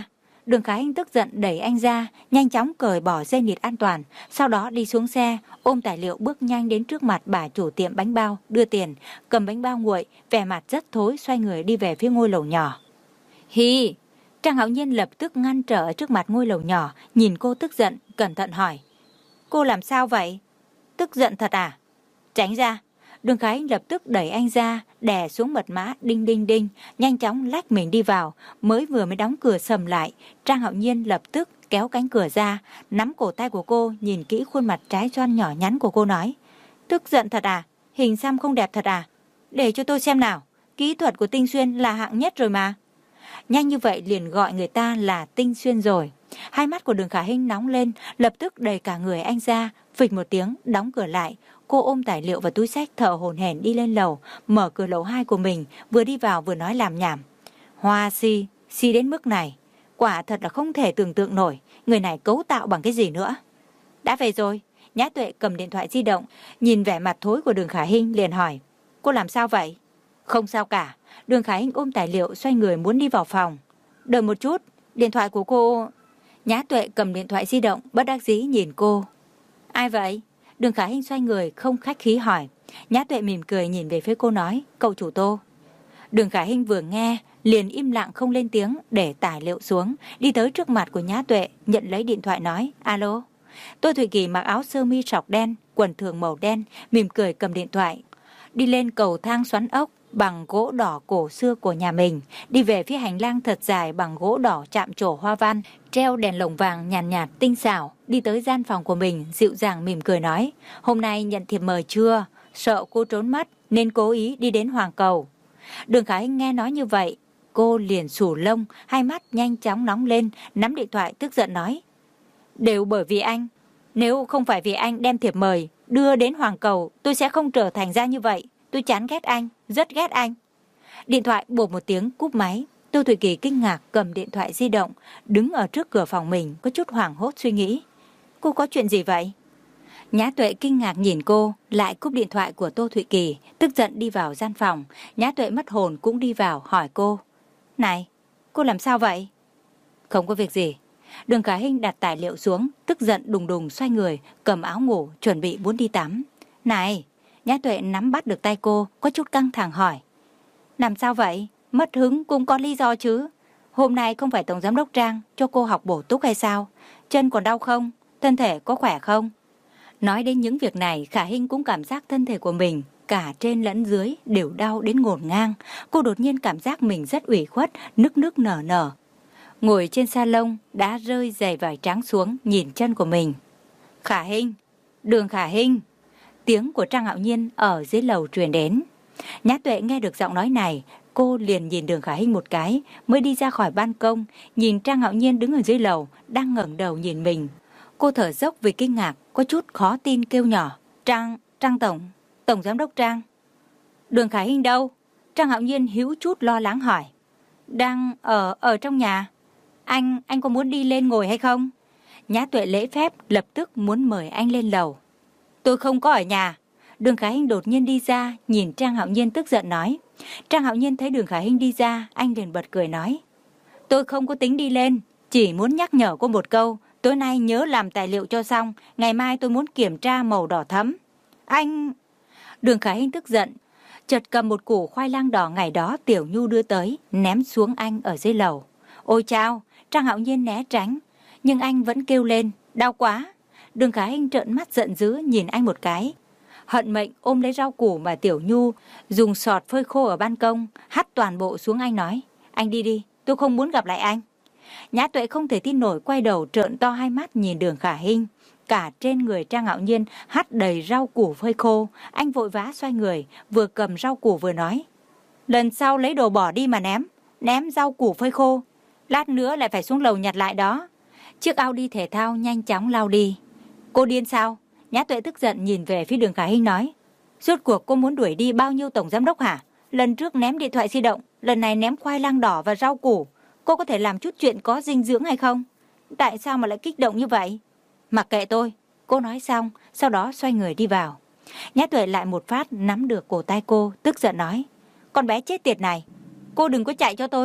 Đường Khả Hinh tức giận đẩy anh ra, nhanh chóng cởi bỏ dây nịt an toàn, sau đó đi xuống xe, ôm tài liệu bước nhanh đến trước mặt bà chủ tiệm bánh bao, đưa tiền, cầm bánh bao nguội, vẻ mặt rất thối, xoay người đi về phía ngôi lầu nhỏ. Hi! Trang Hạo Nhiên lập tức ngăn trở trước mặt ngôi lầu nhỏ, nhìn cô tức giận, cẩn thận hỏi. Cô làm sao vậy? Tức giận thật à? Tránh ra! Đường Khả Hinh lập tức đẩy anh ra, đè xuống mật mã đinh đinh đinh, nhanh chóng lách mình đi vào, mới vừa mới đóng cửa sầm lại, Trang Hạo Nhiên lập tức kéo cánh cửa ra, nắm cổ tay của cô, nhìn kỹ khuôn mặt trái xoan nhỏ nhắn của cô nói. Tức giận thật à? Hình xăm không đẹp thật à? Để cho tôi xem nào, kỹ thuật của Tinh Xuyên là hạng nhất rồi mà. Nhanh như vậy liền gọi người ta là Tinh Xuyên rồi. Hai mắt của Đường Khả Hinh nóng lên, lập tức đẩy cả người anh ra, phịch một tiếng, đóng cửa lại. Cô ôm tài liệu và túi xách thở hổn hển đi lên lầu, mở cửa lầu hai của mình, vừa đi vào vừa nói làm nhảm. Hoa si, si đến mức này, quả thật là không thể tưởng tượng nổi, người này cấu tạo bằng cái gì nữa. Đã về rồi, Nhã Tuệ cầm điện thoại di động, nhìn vẻ mặt thối của Đường Khả Hinh liền hỏi, cô làm sao vậy? Không sao cả. Đường Khả Hinh ôm tài liệu xoay người muốn đi vào phòng. Đợi một chút, điện thoại của cô... Nhã Tuệ cầm điện thoại di động bất đắc dĩ nhìn cô. Ai vậy? Đường Khả Hinh xoay người không khách khí hỏi. Nhã Tuệ mỉm cười nhìn về phía cô nói, cậu chủ Tô. Đường Khả Hinh vừa nghe liền im lặng không lên tiếng, để tài liệu xuống, đi tới trước mặt của Nhã Tuệ, nhận lấy điện thoại nói, alo. Tô Thụy Kỳ mặc áo sơ mi sọc đen, quần thường màu đen, mỉm cười cầm điện thoại, đi lên cầu thang xoắn ốc bằng gỗ đỏ cổ xưa của nhà mình, đi về phía hành lang thật dài bằng gỗ đỏ chạm trổ hoa văn, treo đèn lồng vàng nhàn nhạt, nhạt tinh xảo, đi tới gian phòng của mình, dịu dàng mỉm cười nói, hôm nay nhận thiệp mời chưa? Sợ cô trốn mất nên cố ý đi đến Hoàng Cầu. Đường Khả Hinh nghe nói như vậy, cô liền sù lông, hai mắt nhanh chóng nóng lên, nắm điện thoại tức giận nói, đều bởi vì anh, nếu không phải vì anh đem thiệp mời đưa đến Hoàng Cầu, tôi sẽ không trở thành ra như vậy. Tôi chán ghét anh, rất ghét anh. Điện thoại bộp một tiếng cúp máy. Tô Thụy Kỳ kinh ngạc cầm điện thoại di động, đứng ở trước cửa phòng mình, có chút hoảng hốt suy nghĩ. Cô có chuyện gì vậy? Nhã Tuệ kinh ngạc nhìn cô, lại cúp điện thoại của Tô Thụy Kỳ, tức giận đi vào gian phòng. Nhã Tuệ mất hồn cũng đi vào hỏi cô. Này, cô làm sao vậy? Không có việc gì. Đường Khả Hinh đặt tài liệu xuống, tức giận đùng đùng xoay người, cầm áo ngủ, chuẩn bị muốn đi tắm. Này! Nhã Tuệ nắm bắt được tay cô, có chút căng thẳng hỏi. Làm sao vậy? Mất hứng cũng có lý do chứ. Hôm nay không phải Tổng Giám đốc Trang cho cô học bổ túc hay sao? Chân còn đau không? Thân thể có khỏe không? Nói đến những việc này, Khả Hinh cũng cảm giác thân thể của mình, cả trên lẫn dưới, đều đau đến ngổn ngang. Cô đột nhiên cảm giác mình rất ủy khuất, nức nức nở nở. Ngồi trên salon, đã rơi giày vải trắng xuống, nhìn chân của mình. Khả Hinh! Đường Khả Hinh! Tiếng của Trang Hạo Nhiên ở dưới lầu truyền đến. Nhã Tuệ nghe được giọng nói này, cô liền nhìn Đường Khả Hinh một cái, mới đi ra khỏi ban công, nhìn Trang Hạo Nhiên đứng ở dưới lầu, đang ngẩng đầu nhìn mình. Cô thở dốc vì kinh ngạc, có chút khó tin kêu nhỏ. Trang, Trang Tổng, Tổng Giám đốc Trang. Đường Khả Hinh đâu? Trang Hạo Nhiên hữu chút lo lắng hỏi. Đang ở, ở trong nhà. Anh, anh có muốn đi lên ngồi hay không? Nhã Tuệ lễ phép lập tức muốn mời anh lên lầu. Tôi không có ở nhà. Đường Khả Hinh đột nhiên đi ra, nhìn Trang Hạo Nhiên tức giận nói. Trang Hạo Nhiên thấy Đường Khả Hinh đi ra, anh liền bật cười nói. Tôi không có tính đi lên, chỉ muốn nhắc nhở cô một câu. Tối nay nhớ làm tài liệu cho xong, ngày mai tôi muốn kiểm tra màu đỏ thẫm. Anh... Đường Khả Hinh tức giận, chợt cầm một củ khoai lang đỏ ngày đó Tiểu Nhu đưa tới, ném xuống anh ở dưới lầu. Ôi chao! Trang Hạo Nhiên né tránh, nhưng anh vẫn kêu lên, đau quá. Đường Khả Hinh trợn mắt giận dữ nhìn anh một cái. Hận mệnh ôm lấy rau củ mà Tiểu Nhu dùng sọt phơi khô ở ban công, hắt toàn bộ xuống anh nói, anh đi đi, tôi không muốn gặp lại anh. Nhã Tuệ không thể tin nổi, quay đầu trợn to hai mắt nhìn Đường Khả Hinh. Cả trên người Trang Hạo Nhiên hắt đầy rau củ phơi khô. Anh vội vã xoay người, vừa cầm rau củ vừa nói, lần sau lấy đồ bỏ đi mà ném, ném rau củ phơi khô, lát nữa lại phải xuống lầu nhặt lại đó. Chiếc Audi thể thao nhanh chóng lao đi. Cô điên sao? Nhã Tuệ tức giận nhìn về phía Đường Khả Hinh nói, rốt cuộc cô muốn đuổi đi bao nhiêu tổng giám đốc hả? Lần trước ném điện thoại di động, lần này ném khoai lang đỏ và rau củ. Cô có thể làm chút chuyện có dinh dưỡng hay không? Tại sao mà lại kích động như vậy? Mặc kệ tôi. Cô nói xong, sau đó xoay người đi vào. Nhã Tuệ lại một phát nắm được cổ tay cô, tức giận nói, con bé chết tiệt này, cô đừng có chạy cho tôi,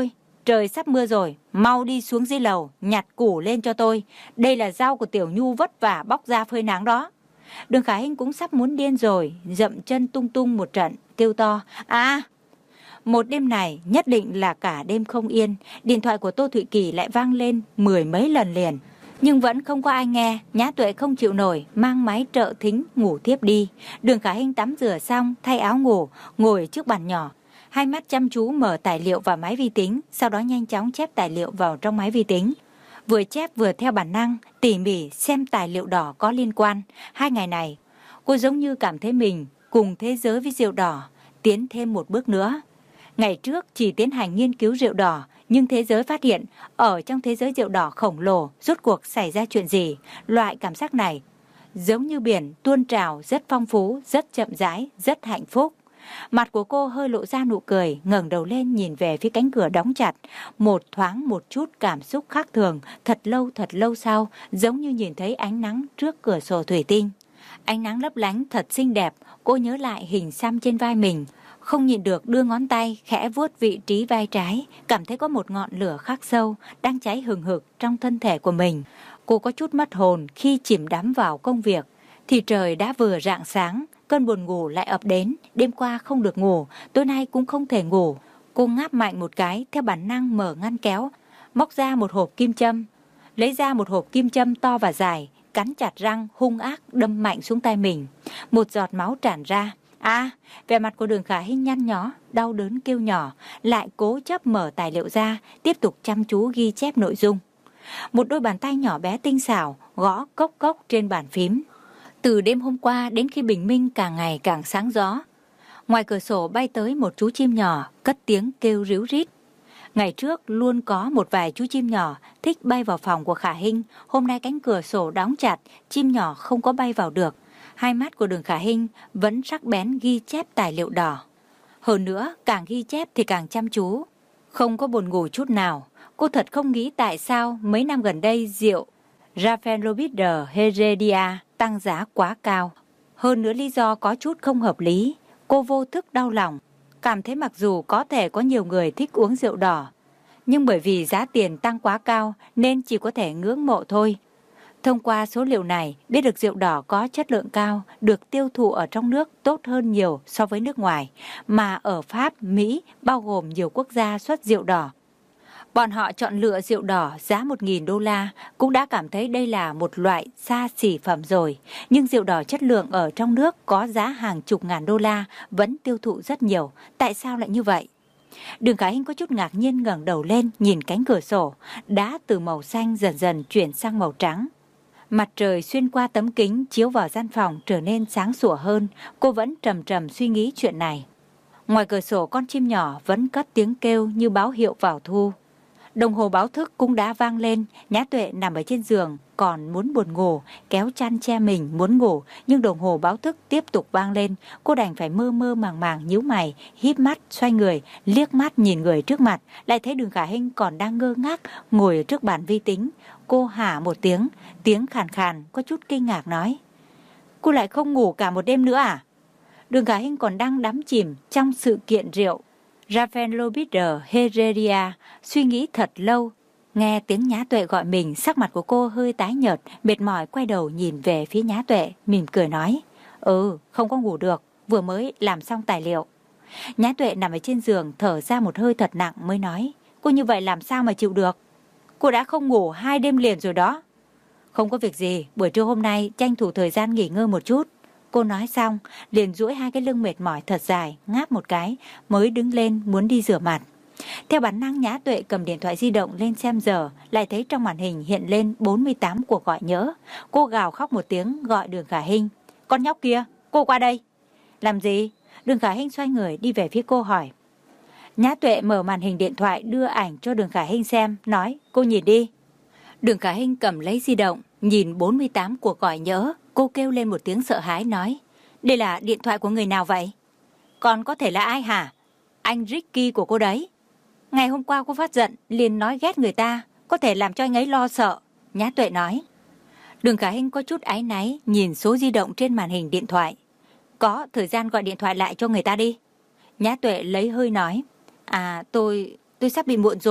Trời sắp mưa rồi, mau đi xuống dưới lầu, nhặt củ lên cho tôi. Đây là rau của Tiểu Nhu vất vả bóc ra phơi nắng đó. Đường Khả Hinh cũng sắp muốn điên rồi, dậm chân tung tung một trận, kêu to. À, một đêm này nhất định là cả đêm không yên. Điện thoại của Tô Thụy Kỳ lại vang lên mười mấy lần liền. Nhưng vẫn không có ai nghe. Nhã Tuệ không chịu nổi, mang máy trợ thính ngủ tiếp đi. Đường Khả Hinh tắm rửa xong, thay áo ngủ, ngồi trước bàn nhỏ. Hai mắt chăm chú mở tài liệu vào máy vi tính, sau đó nhanh chóng chép tài liệu vào trong máy vi tính. Vừa chép vừa theo bản năng, tỉ mỉ xem tài liệu đỏ có liên quan. Hai ngày này, cô giống như cảm thấy mình cùng thế giới với rượu đỏ, tiến thêm một bước nữa. Ngày trước chỉ tiến hành nghiên cứu rượu đỏ, nhưng thế giới phát hiện ở trong thế giới rượu đỏ khổng lồ rốt cuộc xảy ra chuyện gì. Loại cảm giác này giống như biển tuôn trào, rất phong phú, rất chậm rãi, rất hạnh phúc. Mặt của cô hơi lộ ra nụ cười, ngẩng đầu lên nhìn về phía cánh cửa đóng chặt. Một thoáng một chút cảm xúc khác thường, thật lâu thật lâu sau, giống như nhìn thấy ánh nắng trước cửa sổ thủy tinh. Ánh nắng lấp lánh thật xinh đẹp, cô nhớ lại hình xăm trên vai mình. Không nhịn được đưa ngón tay khẽ vuốt vị trí vai trái, cảm thấy có một ngọn lửa khắc sâu đang cháy hừng hực trong thân thể của mình. Cô có chút mất hồn khi chìm đắm vào công việc. Thì trời đã vừa rạng sáng, cơn buồn ngủ lại ập đến. Đêm qua không được ngủ, tối nay cũng không thể ngủ. Cô ngáp mạnh một cái, theo bản năng mở ngăn kéo, móc ra một hộp kim châm, lấy ra một hộp kim châm to và dài, cắn chặt răng hung ác đâm mạnh xuống tay mình. Một giọt máu tràn ra. À, vẻ mặt của Đường Khả Hinh nhăn nhó, đau đớn kêu nhỏ, lại cố chấp mở tài liệu ra, tiếp tục chăm chú ghi chép nội dung. Một đôi bàn tay nhỏ bé tinh xảo gõ cốc cốc trên bàn phím. Từ đêm hôm qua đến khi bình minh càng ngày càng sáng gió, ngoài cửa sổ bay tới một chú chim nhỏ, cất tiếng kêu ríu rít. Ngày trước luôn có một vài chú chim nhỏ thích bay vào phòng của Khả Hinh, hôm nay cánh cửa sổ đóng chặt, chim nhỏ không có bay vào được. Hai mắt của Đường Khả Hinh vẫn sắc bén ghi chép tài liệu đỏ. Hơn nữa, càng ghi chép thì càng chăm chú, không có buồn ngủ chút nào. Cô thật không nghĩ tại sao mấy năm gần đây rượu Raffenrobisher Heredia tăng giá quá cao. Hơn nữa lý do có chút không hợp lý. Cô vô thức đau lòng, cảm thấy mặc dù có thể có nhiều người thích uống rượu đỏ, nhưng bởi vì giá tiền tăng quá cao nên chỉ có thể ngưỡng mộ thôi. Thông qua số liệu này, biết được rượu đỏ có chất lượng cao, được tiêu thụ ở trong nước tốt hơn nhiều so với nước ngoài, mà ở Pháp, Mỹ, bao gồm nhiều quốc gia xuất rượu đỏ. Bọn họ chọn lựa rượu đỏ giá một nghìn đô la, cũng đã cảm thấy đây là một loại xa xỉ phẩm rồi. Nhưng rượu đỏ chất lượng ở trong nước có giá hàng chục ngàn đô la vẫn tiêu thụ rất nhiều. Tại sao lại như vậy? Đường Khả Hinh có chút ngạc nhiên ngẩng đầu lên nhìn cánh cửa sổ, đã từ màu xanh dần dần chuyển sang màu trắng. Mặt trời xuyên qua tấm kính chiếu vào gian phòng trở nên sáng sủa hơn. Cô vẫn trầm trầm suy nghĩ chuyện này. Ngoài cửa sổ con chim nhỏ vẫn cất tiếng kêu như báo hiệu vào thu. Đồng hồ báo thức cũng đã vang lên. Nhã Tuệ nằm ở trên giường còn muốn buồn ngủ, kéo chăn che mình muốn ngủ, nhưng đồng hồ báo thức tiếp tục vang lên. Cô đành phải mơ mơ màng màng nhíu mày, híp mắt xoay người, liếc mắt nhìn người trước mặt, lại thấy Đường Khả Hinh còn đang ngơ ngác ngồi ở trước bàn vi tính. Cô hả một tiếng, tiếng khàn khàn có chút kinh ngạc nói: "Cô lại không ngủ cả một đêm nữa à?" Đường Khả Hinh còn đang đắm chìm trong sự kiện rượu Raffenrobisher Heredia, suy nghĩ thật lâu. Nghe tiếng Nhã Tuệ gọi mình, sắc mặt của cô hơi tái nhợt, mệt mỏi quay đầu nhìn về phía Nhã Tuệ, mỉm cười nói: "Ừ, không có ngủ được, vừa mới làm xong tài liệu." Nhã Tuệ nằm ở trên giường thở ra một hơi thật nặng mới nói: "Cô như vậy làm sao mà chịu được? Cô đã không ngủ hai đêm liền rồi đó." "Không có việc gì, buổi trưa hôm nay tranh thủ thời gian nghỉ ngơi một chút." Cô nói xong, liền duỗi hai cái lưng mệt mỏi thật dài, ngáp một cái, mới đứng lên muốn đi rửa mặt. Theo bản năng, Nhã Tuệ cầm điện thoại di động lên xem giờ, lại thấy trong màn hình hiện lên bốn mươi tám cuộc gọi nhỡ. Cô gào khóc một tiếng gọi Đường Khả Hinh: "Con nhóc kia, cô qua đây." "Làm gì?" Đường Khả Hinh xoay người đi về phía cô hỏi. Nhã Tuệ mở màn hình điện thoại đưa ảnh cho Đường Khả Hinh xem, nói: "Cô nhìn đi." Đường Khả Hinh cầm lấy di động, nhìn bốn mươi tám cuộc gọi nhỡ. Cô kêu lên một tiếng sợ hãi nói: "Đây là điện thoại của người nào vậy?" "Còn có thể là ai hả?" "Anh Ricky của cô đấy. Ngày hôm qua cô phát giận liền nói ghét người ta, có thể làm cho anh ấy lo sợ." Nhã Tuệ nói. Đường Khả Hinh có chút áy náy nhìn số di động trên màn hình điện thoại. "Có thời gian gọi điện thoại lại cho người ta đi." Nhã Tuệ lấy hơi nói: "À tôi, tôi sắp bị muộn rồi,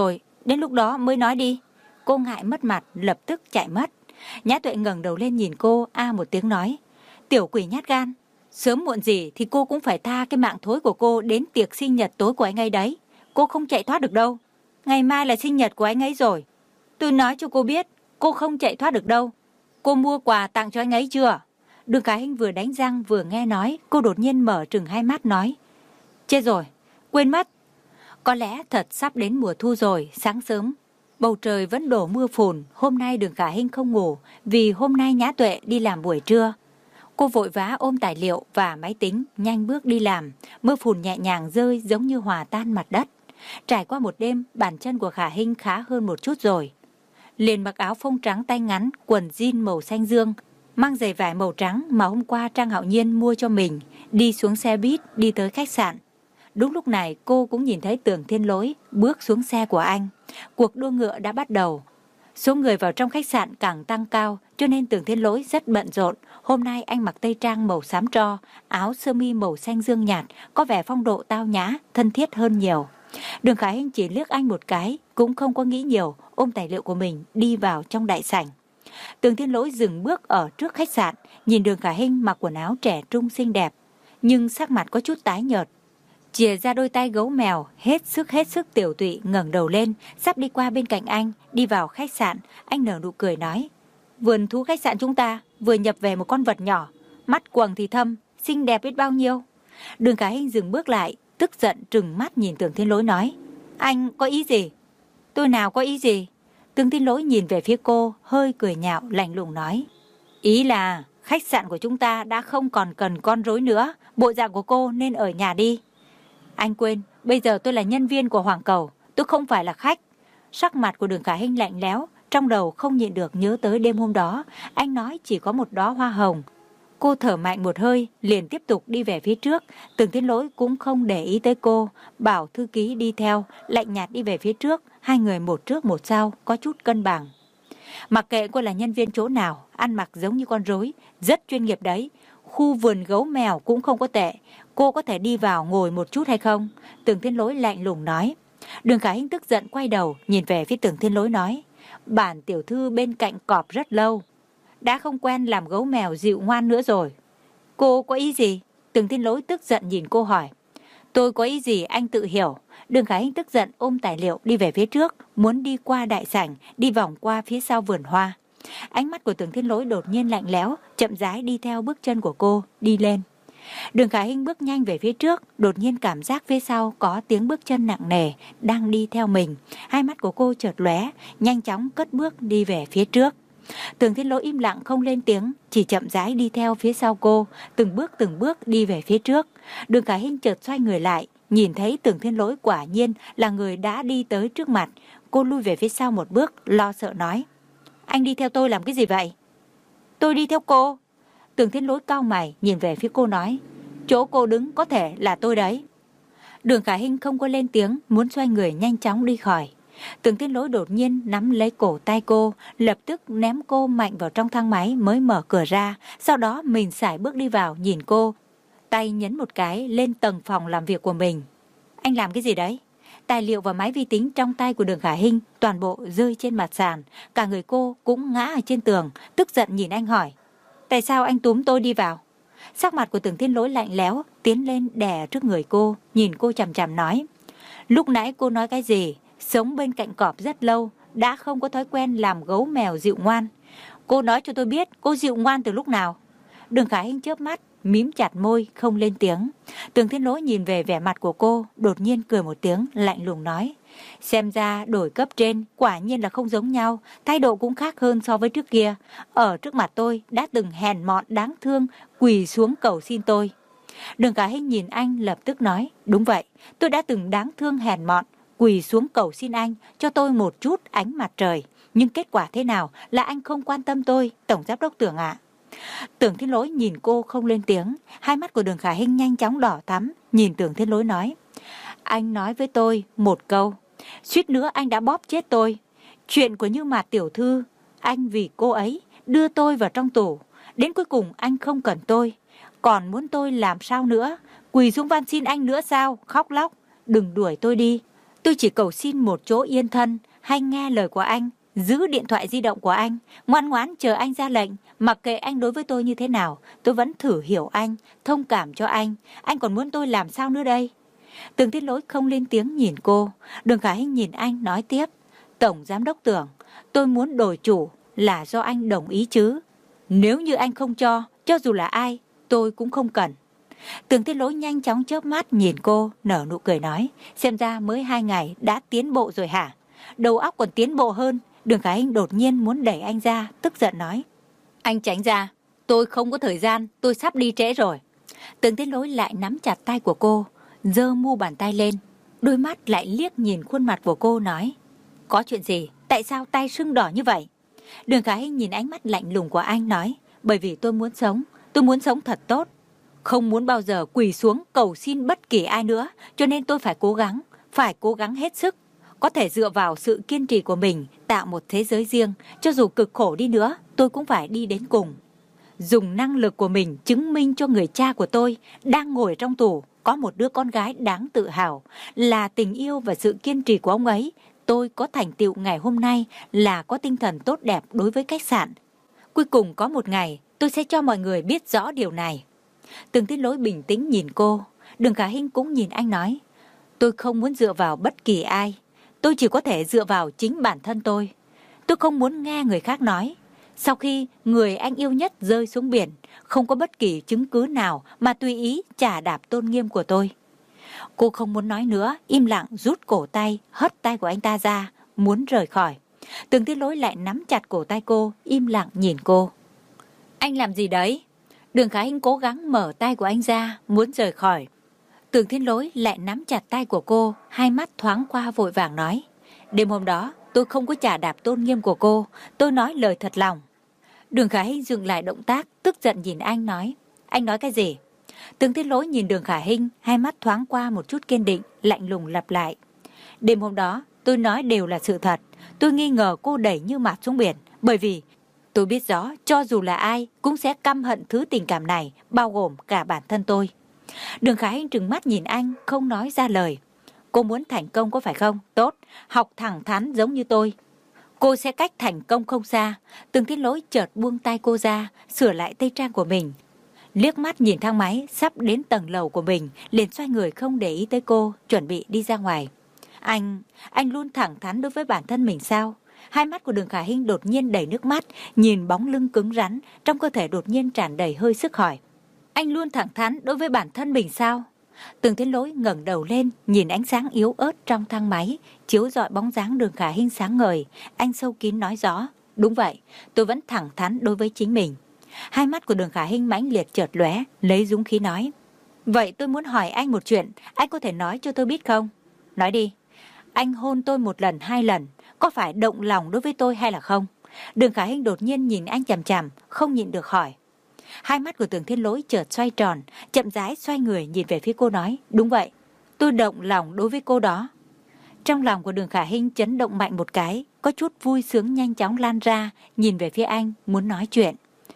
đến lúc đó mới nói đi. Cô ngại mất mặt, lập tức chạy mất. Nhã Tuệ ngẩng đầu lên nhìn cô, a một tiếng nói, tiểu quỷ nhát gan, sớm muộn gì thì cô cũng phải tha cái mạng thối của cô đến tiệc sinh nhật tối của anh ấy đấy. Cô không chạy thoát được đâu. Ngày mai là sinh nhật của anh ấy rồi. Tôi nói cho cô biết, cô không chạy thoát được đâu. Cô mua quà tặng cho anh ấy chưa? Đường Khả Hinh vừa đánh răng vừa nghe nói, cô đột nhiên mở trừng hai mắt nói, chết rồi, quên mất. Có lẽ thật sắp đến mùa thu rồi. Sáng sớm bầu trời vẫn đổ mưa phùn. Hôm nay Đường Khả Hinh không ngủ, vì hôm nay Nhã Tuệ đi làm buổi trưa. Cô vội vã ôm tài liệu và máy tính, nhanh bước đi làm. Mưa phùn nhẹ nhàng rơi giống như hòa tan mặt đất. Trải qua một đêm, bàn chân của Khả Hinh khá hơn một chút rồi. Liền mặc áo phông trắng tay ngắn, quần jean màu xanh dương, mang giày vải màu trắng mà hôm qua Trang Hạo Nhiên mua cho mình, đi xuống xe buýt đi tới khách sạn. Đúng lúc này cô cũng nhìn thấy Tưởng Thiên Lỗi bước xuống xe của anh. Cuộc đua ngựa đã bắt đầu. Số người vào trong khách sạn càng tăng cao, cho nên Tưởng Thiên Lỗi rất bận rộn. Hôm nay anh mặc tây trang màu xám tro, áo sơ mi màu xanh dương nhạt, có vẻ phong độ tao nhã, thân thiết hơn nhiều. Đường Khả Hinh chỉ liếc anh một cái, cũng không có nghĩ nhiều, ôm tài liệu của mình đi vào trong đại sảnh. Tưởng Thiên Lỗi dừng bước ở trước khách sạn, nhìn Đường Khả Hinh mặc quần áo trẻ trung xinh đẹp, nhưng sắc mặt có chút tái nhợt. Chìa ra đôi tay gấu mèo, hết sức hết sức tiểu tụy, ngẩng đầu lên, sắp đi qua bên cạnh anh, đi vào khách sạn. Anh nở nụ cười nói, vườn thú khách sạn chúng ta vừa nhập về một con vật nhỏ, mắt quầng thì thâm, xinh đẹp biết bao nhiêu. Đường Khả Hinh dừng bước lại, tức giận trừng mắt nhìn Tưởng Thiên Lỗi nói, anh có ý gì? Tôi nào có ý gì? Tưởng Thiên Lỗi nhìn về phía cô, hơi cười nhạo, lạnh lùng nói, ý là khách sạn của chúng ta đã không còn cần con rối nữa, bộ dạng của cô nên ở nhà đi. Anh quên, bây giờ tôi là nhân viên của Hoàng Cầu, tôi không phải là khách. Sắc mặt của Đường Khả Hinh lạnh lẽo, trong đầu không nhịn được nhớ tới đêm hôm đó, anh nói chỉ có một đóa hoa hồng. Cô thở mạnh một hơi, liền tiếp tục đi về phía trước. Tưởng Thiên Lỗi cũng không để ý tới cô, bảo thư ký đi theo, lạnh nhạt đi về phía trước. Hai người một trước một sau, có chút cân bằng. Mặc kệ cô là nhân viên chỗ nào, ăn mặc giống như con rối, rất chuyên nghiệp đấy. Khu vườn gấu mèo cũng không có tệ. Cô có thể đi vào ngồi một chút hay không? Tưởng Thiên Lỗi lạnh lùng nói. Đường Khả Hinh tức giận quay đầu, nhìn về phía Tưởng Thiên Lỗi nói, bản tiểu thư bên cạnh cọp rất lâu, đã không quen làm gấu mèo dịu ngoan nữa rồi. Cô có ý gì? Tưởng Thiên Lỗi tức giận nhìn cô hỏi. Tôi có ý gì anh tự hiểu. Đường Khả Hinh tức giận ôm tài liệu đi về phía trước, muốn đi qua đại sảnh, đi vòng qua phía sau vườn hoa. Ánh mắt của Tưởng Thiên Lỗi đột nhiên lạnh lẽo, chậm rãi đi theo bước chân của cô, đi lên. Đường Khả Hinh bước nhanh về phía trước, đột nhiên cảm giác phía sau có tiếng bước chân nặng nề đang đi theo mình. Hai mắt của cô chợt lóe, nhanh chóng cất bước đi về phía trước. Tưởng Thiên Lỗi im lặng không lên tiếng, chỉ chậm rãi đi theo phía sau cô, từng bước từng bước đi về phía trước. Đường Khả Hinh chợt xoay người lại, nhìn thấy Tưởng Thiên Lỗi quả nhiên là người đã đi tới trước mặt. Cô lui về phía sau một bước, lo sợ nói, anh đi theo tôi làm cái gì vậy? Tôi đi theo cô. Tưởng Thiên Lỗi cau mày nhìn về phía cô nói, chỗ cô đứng có thể là tôi đấy. Đường Khả Hinh không có lên tiếng, muốn xoay người nhanh chóng đi khỏi. Tưởng Thiên Lỗi đột nhiên nắm lấy cổ tay cô, lập tức ném cô mạnh vào trong thang máy mới mở cửa ra. Sau đó mình sải bước đi vào nhìn cô, tay nhấn một cái lên tầng phòng làm việc của mình. Anh làm cái gì đấy? Tài liệu và máy vi tính trong tay của Đường Khả Hinh toàn bộ rơi trên mặt sàn, cả người cô cũng ngã ở trên tường, tức giận nhìn anh hỏi, tại sao anh túm tôi đi vào? Sắc mặt của Tưởng Thiên Lỗi lạnh lẽo, tiến lên đè trước người cô, nhìn cô chằm chằm nói, lúc nãy cô nói cái gì? Sống bên cạnh cọp rất lâu, đã không có thói quen làm gấu mèo dịu ngoan. Cô nói cho tôi biết cô dịu ngoan từ lúc nào? Đường Khả Hinh chớp mắt, mím chặt môi, không lên tiếng. Tưởng Thiên Lỗi nhìn về vẻ mặt của cô, đột nhiên cười một tiếng, lạnh lùng nói, xem ra đổi cấp trên quả nhiên là không giống nhau, thái độ cũng khác hơn so với trước kia. Ở trước mặt tôi đã từng hèn mọn đáng thương, quỳ xuống cầu xin tôi. Đường Khả Hinh nhìn anh lập tức nói, đúng vậy, tôi đã từng đáng thương hèn mọn, quỳ xuống cầu xin anh cho tôi một chút ánh mặt trời. Nhưng kết quả thế nào là anh không quan tâm tôi, Tổng Giám đốc Tưởng ạ. Tưởng Thiên Lỗi nhìn cô không lên tiếng. Hai mắt của Đường Khả Hinh nhanh chóng đỏ thắm, nhìn Tưởng Thiên Lỗi nói, anh nói với tôi một câu, suýt nữa anh đã bóp chết tôi. Chuyện của Như Mạt tiểu thư, anh vì cô ấy đưa tôi vào trong tù, đến cuối cùng anh không cần tôi, còn muốn tôi làm sao nữa? Quỳ xuống van xin anh nữa sao? Khóc lóc, đừng đuổi tôi đi. Tôi chỉ cầu xin một chỗ yên thân, hay nghe lời của anh, giữ điện thoại di động của anh, ngoan ngoãn chờ anh ra lệnh, mặc kệ anh đối với tôi như thế nào, tôi vẫn thử hiểu anh, thông cảm cho anh, anh còn muốn tôi làm sao nữa đây? Tường Thiết Lỗi không lên tiếng nhìn cô. Đường Khả Hinh nhìn anh nói tiếp, Tổng Giám đốc Tưởng, tôi muốn đổi chủ là do anh đồng ý chứ. Nếu như anh không cho, cho dù là ai, tôi cũng không cần. Tường Thiết Lỗi nhanh chóng chớp mắt nhìn cô, nở nụ cười nói, xem ra mới hai ngày đã tiến bộ rồi hả? Đầu óc còn tiến bộ hơn. Đường Khả Hinh đột nhiên muốn đẩy anh ra, tức giận nói, anh tránh ra, tôi không có thời gian, tôi sắp đi trễ rồi. Tường Thiết Lỗi lại nắm chặt tay của cô, giơ mu bàn tay lên, đôi mắt lại liếc nhìn khuôn mặt của cô nói, có chuyện gì? Tại sao tay sưng đỏ như vậy? Đường Khả Hinh nhìn ánh mắt lạnh lùng của anh nói, bởi vì tôi muốn sống, tôi muốn sống thật tốt, không muốn bao giờ quỳ xuống cầu xin bất kỳ ai nữa, cho nên tôi phải cố gắng, phải cố gắng hết sức. Có thể dựa vào sự kiên trì của mình tạo một thế giới riêng, cho dù cực khổ đi nữa, tôi cũng phải đi đến cùng. Dùng năng lực của mình chứng minh cho người cha của tôi đang ngồi trong tù, có một đứa con gái đáng tự hào, là tình yêu và sự kiên trì của ông ấy. Tôi có thành tựu ngày hôm nay là có tinh thần tốt đẹp đối với khách sạn. Cuối cùng có một ngày, tôi sẽ cho mọi người biết rõ điều này. Tường Thiết Lỗi bình tĩnh nhìn cô. Đường Khả Hinh cũng nhìn anh nói, tôi không muốn dựa vào bất kỳ ai. Tôi chỉ có thể dựa vào chính bản thân tôi. Tôi không muốn nghe người khác nói. Sau khi người anh yêu nhất rơi xuống biển, không có bất kỳ chứng cứ nào mà tùy ý chà đạp tôn nghiêm của tôi. Cô không muốn nói nữa, im lặng rút cổ tay, hất tay của anh ta ra, muốn rời khỏi. Tường Thiết Lỗi lại nắm chặt cổ tay cô, im lặng nhìn cô. Anh làm gì đấy? Đường Khả Hinh cố gắng mở tay của anh ra, muốn rời khỏi. Tường Thiết Lỗi lại nắm chặt tay của cô, hai mắt thoáng qua vội vàng nói, đêm hôm đó tôi không có chà đạp tôn nghiêm của cô, tôi nói lời thật lòng. Đường Khả Hinh dừng lại động tác, tức giận nhìn anh nói, anh nói cái gì? Tường Thiết Lỗi nhìn Đường Khả Hinh, hai mắt thoáng qua một chút kiên định, lạnh lùng lặp lại, đêm hôm đó tôi nói đều là sự thật, tôi nghi ngờ cô đẩy Như Mạt xuống biển, bởi vì tôi biết rõ cho dù là ai cũng sẽ căm hận thứ tình cảm này, bao gồm cả bản thân tôi. Đường Khả Hinh trừng mắt nhìn anh, không nói ra lời. Cô muốn thành công có phải không? Tốt, học thẳng thắn giống như tôi. Cô sẽ cách thành công không xa. Tường Thiết Lỗi chợt buông tay cô ra, sửa lại tây trang của mình. Liếc mắt nhìn thang máy sắp đến tầng lầu của mình, liền xoay người không để ý tới cô, chuẩn bị đi ra ngoài. Anh, anh luôn thẳng thắn đối với bản thân mình sao? Hai mắt của Đường Khả Hinh đột nhiên đầy nước mắt, nhìn bóng lưng cứng rắn, trong cơ thể đột nhiên tràn đầy hơi sức hỏi. Anh luôn thẳng thắn đối với bản thân mình sao? Tường Thiết Lỗi ngẩng đầu lên, nhìn ánh sáng yếu ớt trong thang máy, chiếu rọi bóng dáng Đường Khả Hinh sáng ngời. Anh sâu kín nói rõ, đúng vậy, tôi vẫn thẳng thắn đối với chính mình. Hai mắt của Đường Khả Hinh mãnh liệt chợt lóe, lấy dũng khí nói, vậy tôi muốn hỏi anh một chuyện, anh có thể nói cho tôi biết không? Nói đi. Anh hôn tôi một lần hai lần, có phải động lòng đối với tôi hay là không? Đường Khả Hinh đột nhiên nhìn anh chằm chằm, không nhịn được hỏi. Hai mắt của Tường Thiết Lỗi chợt xoay tròn, chậm rãi xoay người nhìn về phía cô nói, đúng vậy, tôi động lòng đối với cô đó. Trong lòng của Đường Khả Hinh chấn động mạnh một cái, có chút vui sướng nhanh chóng lan ra, nhìn về phía anh, muốn nói chuyện.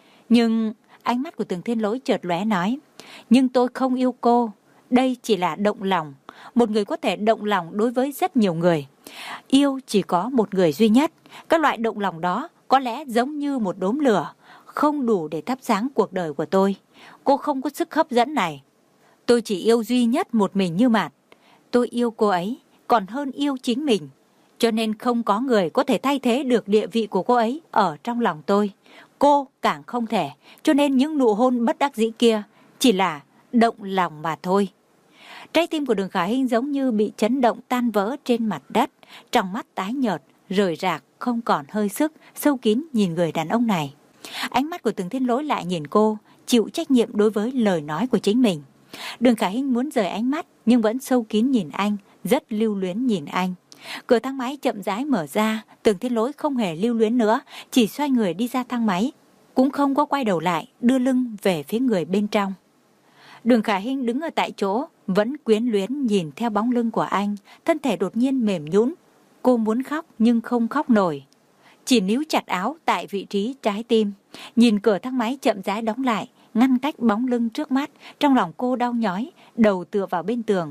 Nhưng ánh mắt của Tường Thiết Lỗi chợt lóe nói, nhưng tôi không yêu cô, đây chỉ là động lòng. Một người có thể động lòng đối với rất nhiều người. Yêu chỉ có một người duy nhất. Các loại động lòng đó có lẽ giống như một đốm lửa, không đủ để thắp sáng cuộc đời của tôi. Cô không có sức hấp dẫn này. Tôi chỉ yêu duy nhất một mình Như Mạt. Tôi yêu cô ấy còn hơn yêu chính mình. Cho nên không có người có thể thay thế được địa vị của cô ấy ở trong lòng tôi. Cô càng không thể. Cho nên những nụ hôn bất đắc dĩ kia chỉ là động lòng mà thôi. Trái tim của Đường Khả Hinh giống như bị chấn động tan vỡ trên mặt đất, trong mắt tái nhợt, rời rạc, không còn hơi sức, sâu kín nhìn người đàn ông này. Ánh mắt của Tường Thiết Lỗi lại nhìn cô, chịu trách nhiệm đối với lời nói của chính mình. Đường Khả Hinh muốn rời ánh mắt, nhưng vẫn sâu kín nhìn anh, rất lưu luyến nhìn anh. Cửa thang máy chậm rãi mở ra, Tường Thiết Lỗi không hề lưu luyến nữa, chỉ xoay người đi ra thang máy, cũng không có quay đầu lại, đưa lưng về phía người bên trong. Đường Khả Hinh đứng ở tại chỗ, vẫn quyến luyến nhìn theo bóng lưng của anh, thân thể đột nhiên mềm nhũn. Cô muốn khóc nhưng không khóc nổi, chỉ níu chặt áo tại vị trí trái tim. Nhìn cửa thang máy chậm rãi đóng lại, ngăn cách bóng lưng trước mắt, trong lòng cô đau nhói, đầu tựa vào bên tường.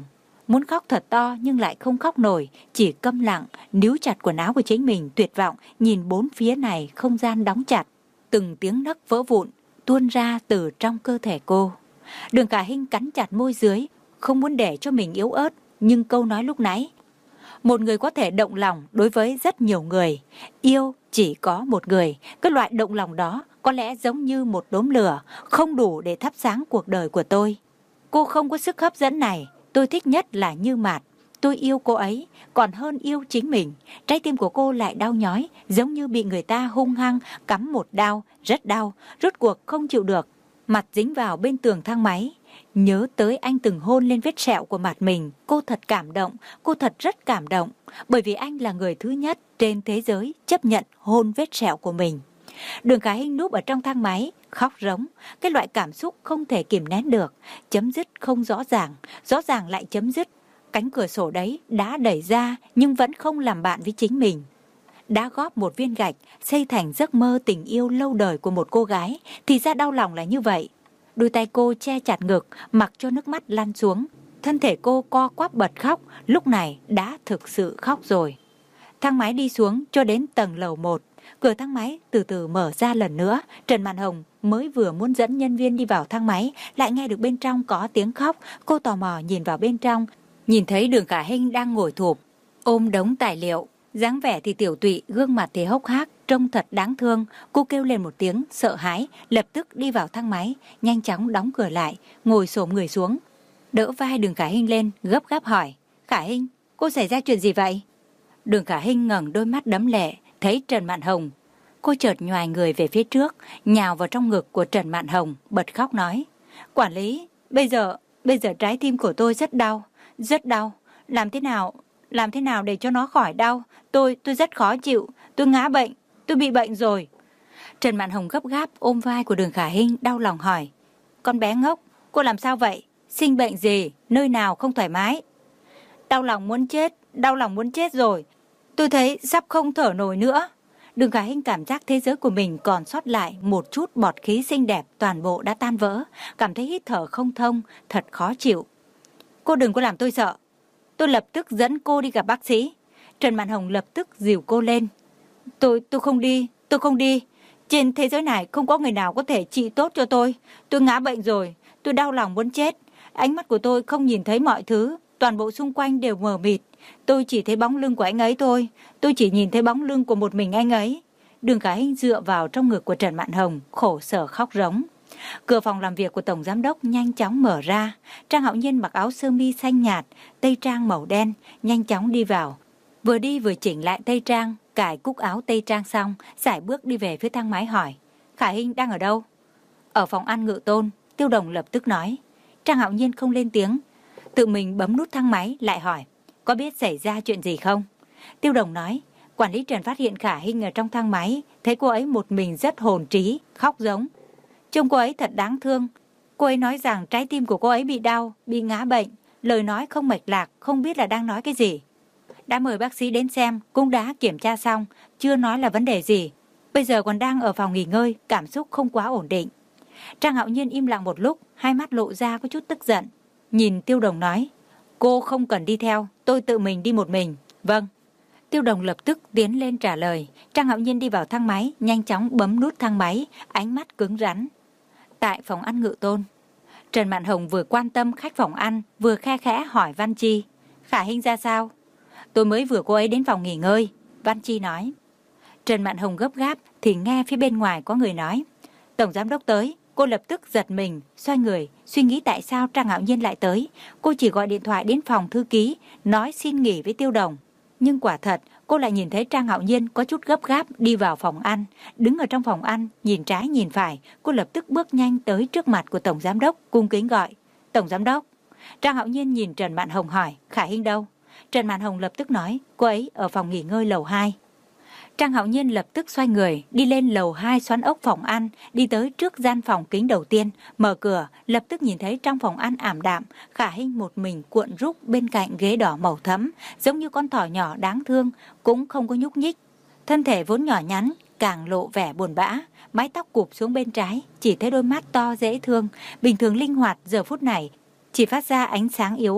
muốn khóc thật to nhưng lại không khóc nổi, chỉ câm lặng, níu chặt quần áo của chính mình, tuyệt vọng, nhìn bốn phía này không gian đóng chặt. Từng tiếng nấc vỡ vụn, tuôn ra từ trong cơ thể cô. Đường Khả Hinh cắn chặt môi dưới, không muốn để cho mình yếu ớt, nhưng câu nói lúc nãy, một người có thể động lòng đối với rất nhiều người, yêu chỉ có một người, cái loại động lòng đó có lẽ giống như một đốm lửa, không đủ để thắp sáng cuộc đời của tôi. Cô không có sức hấp dẫn này, tôi thích nhất là Như Mạt. Tôi yêu cô ấy, còn hơn yêu chính mình. Trái tim của cô lại đau nhói, giống như bị người ta hung hăng cắm một đao, rất đau, rốt cuộc không chịu được. Mặt dính vào bên tường thang máy. Nhớ tới anh từng hôn lên vết sẹo của mặt mình, cô thật cảm động, cô thật rất cảm động. Bởi vì anh là người thứ nhất trên thế giới chấp nhận hôn vết sẹo của mình. Đường Khả Hinh núp ở trong thang máy, khóc rống, cái loại cảm xúc không thể kìm nén được, chấm dứt không rõ ràng, rõ ràng lại chấm dứt. Cánh cửa sổ đấy đã đẩy ra nhưng vẫn không làm bạn với chính mình. Đã góp một viên gạch xây thành giấc mơ tình yêu lâu đời của một cô gái, thì ra đau lòng là như vậy. Đôi tay cô che chặt ngực, mặc cho nước mắt lăn xuống. Thân thể cô co quắp bật khóc, lúc này đã thực sự khóc rồi. Thang máy đi xuống cho đến tầng lầu một. Cửa thang máy từ từ mở ra lần nữa. Trần Mạn Hồng mới vừa muốn dẫn nhân viên đi vào thang máy, lại nghe được bên trong có tiếng khóc. Cô tò mò nhìn vào bên trong, nhìn thấy Đường Khả Hinh đang ngồi thụp, ôm đống tài liệu. Dáng vẻ thì tiểu tụy, gương mặt thì hốc hác, trông thật đáng thương. Cô kêu lên một tiếng sợ hãi, lập tức đi vào thang máy, nhanh chóng đóng cửa lại, ngồi xổm người xuống, đỡ vai Đường Khả Hinh lên, gấp gáp hỏi: Khả Hinh, cô xảy ra chuyện gì vậy? Đường Khả Hinh ngẩng đôi mắt đẫm lệ, thấy Trần Mạn Hồng. Cô chợt nhoài người về phía trước, nhào vào trong ngực của Trần Mạn Hồng, bật khóc nói: Quản lý, bây giờ, bây giờ trái tim của tôi rất đau, rất đau. Làm thế nào, làm thế nào để cho nó khỏi đau? Tôi, tôi rất khó chịu, tôi ngã bệnh, tôi bị bệnh rồi. Trần Mạn Hồng gấp gáp ôm vai của Đường Khả Hinh, đau lòng hỏi: Con bé ngốc, cô làm sao vậy? Sinh bệnh gì? Nơi nào không thoải mái? Đau lòng muốn chết, đau lòng muốn chết rồi. Tôi thấy sắp không thở nổi nữa. Đường Khả Hinh cảm giác thế giới của mình còn sót lại một chút bọt khí xinh đẹp toàn bộ đã tan vỡ, cảm thấy hít thở không thông, thật khó chịu. Cô đừng có làm tôi sợ. Tôi lập tức dẫn cô đi gặp bác sĩ. Trần Mạn Hồng lập tức dìu cô lên. Tôi, tôi không đi, tôi không đi. Trên thế giới này không có người nào có thể trị tốt cho tôi. Tôi ngã bệnh rồi, tôi đau lòng muốn chết. Ánh mắt của tôi không nhìn thấy mọi thứ, toàn bộ xung quanh đều mờ mịt. Tôi chỉ thấy bóng lưng của anh ấy thôi. Tôi chỉ nhìn thấy bóng lưng của một mình anh ấy. Đường Khả Hinh dựa vào trong ngực của Trần Mạn Hồng, khổ sở khóc rống. Cửa phòng làm việc của Tổng Giám đốc nhanh chóng mở ra. Trang Hạo Nhiên mặc áo sơ mi xanh nhạt, tây trang màu đen, nhanh chóng đi vào. Vừa đi vừa chỉnh lại tây trang, cài cúc áo tây trang xong, sải bước đi về phía thang máy hỏi: Khả Hinh đang ở đâu? Ở phòng ăn Ngự Tôn. Tiêu Đồng lập tức nói. Trang Hạo Nhiên không lên tiếng, tự mình bấm nút thang máy lại hỏi: Có biết xảy ra chuyện gì không? Tiêu Đồng nói: Quản lý Trần phát hiện Khả Hinh ở trong thang máy, thấy cô ấy một mình rất hồn trí, khóc giống. Trông cô ấy thật đáng thương. Cô ấy nói rằng trái tim của cô ấy bị đau, bị ngã bệnh, lời nói không mạch lạc, không biết là đang nói cái gì. Đã mời bác sĩ đến xem, cũng đã kiểm tra xong, chưa nói là vấn đề gì. Bây giờ còn đang ở phòng nghỉ ngơi, cảm xúc không quá ổn định. Trang Hạo Nhiên im lặng một lúc, hai mắt lộ ra có chút tức giận. Nhìn Tiêu Đồng nói: Cô không cần đi theo, tôi tự mình đi một mình. Vâng. Tiêu Đồng lập tức tiến lên trả lời. Trang Hạo Nhiên đi vào thang máy, nhanh chóng bấm nút thang máy, ánh mắt cứng rắn. Tại phòng ăn Ngự Tôn, Trần Mạn Hồng vừa quan tâm khách phòng ăn, vừa khe khẽ hỏi Văn Chi: Khả Hinh ra sao? Tôi mới vừa cô ấy đến phòng nghỉ ngơi, Văn Chi nói. Trần Mạn Hồng gấp gáp thì nghe phía bên ngoài có người nói: Tổng Giám đốc tới. Cô lập tức giật mình, xoay người, suy nghĩ tại sao Trang Hạo Nhiên lại tới. Cô chỉ gọi điện thoại đến phòng thư ký, nói xin nghỉ với Tiêu Đồng. Nhưng quả thật, cô lại nhìn thấy Trang Hạo Nhiên có chút gấp gáp đi vào phòng ăn. Đứng ở trong phòng ăn, nhìn trái nhìn phải, cô lập tức bước nhanh tới trước mặt của Tổng Giám đốc, cung kính gọi: Tổng Giám đốc. Trang Hạo Nhiên nhìn Trần Mạn Hồng hỏi: Khả Hinh đâu? Trần Mạn Hồng lập tức nói: Cô ấy ở phòng nghỉ ngơi lầu hai. Trang Hạo Nhiên lập tức xoay người, đi lên lầu hai xoắn ốc phòng ăn, đi tới trước gian phòng kính đầu tiên, mở cửa, lập tức nhìn thấy trong phòng ăn ảm đạm, Khả Hinh một mình cuộn rúc bên cạnh ghế đỏ màu thẫm, giống như con thỏ nhỏ đáng thương, cũng không có nhúc nhích. Thân thể vốn nhỏ nhắn, càng lộ vẻ buồn bã, mái tóc cụp xuống bên trái, chỉ thấy đôi mắt to dễ thương, bình thường linh hoạt giờ phút này, chỉ phát ra ánh sáng yếu ớt,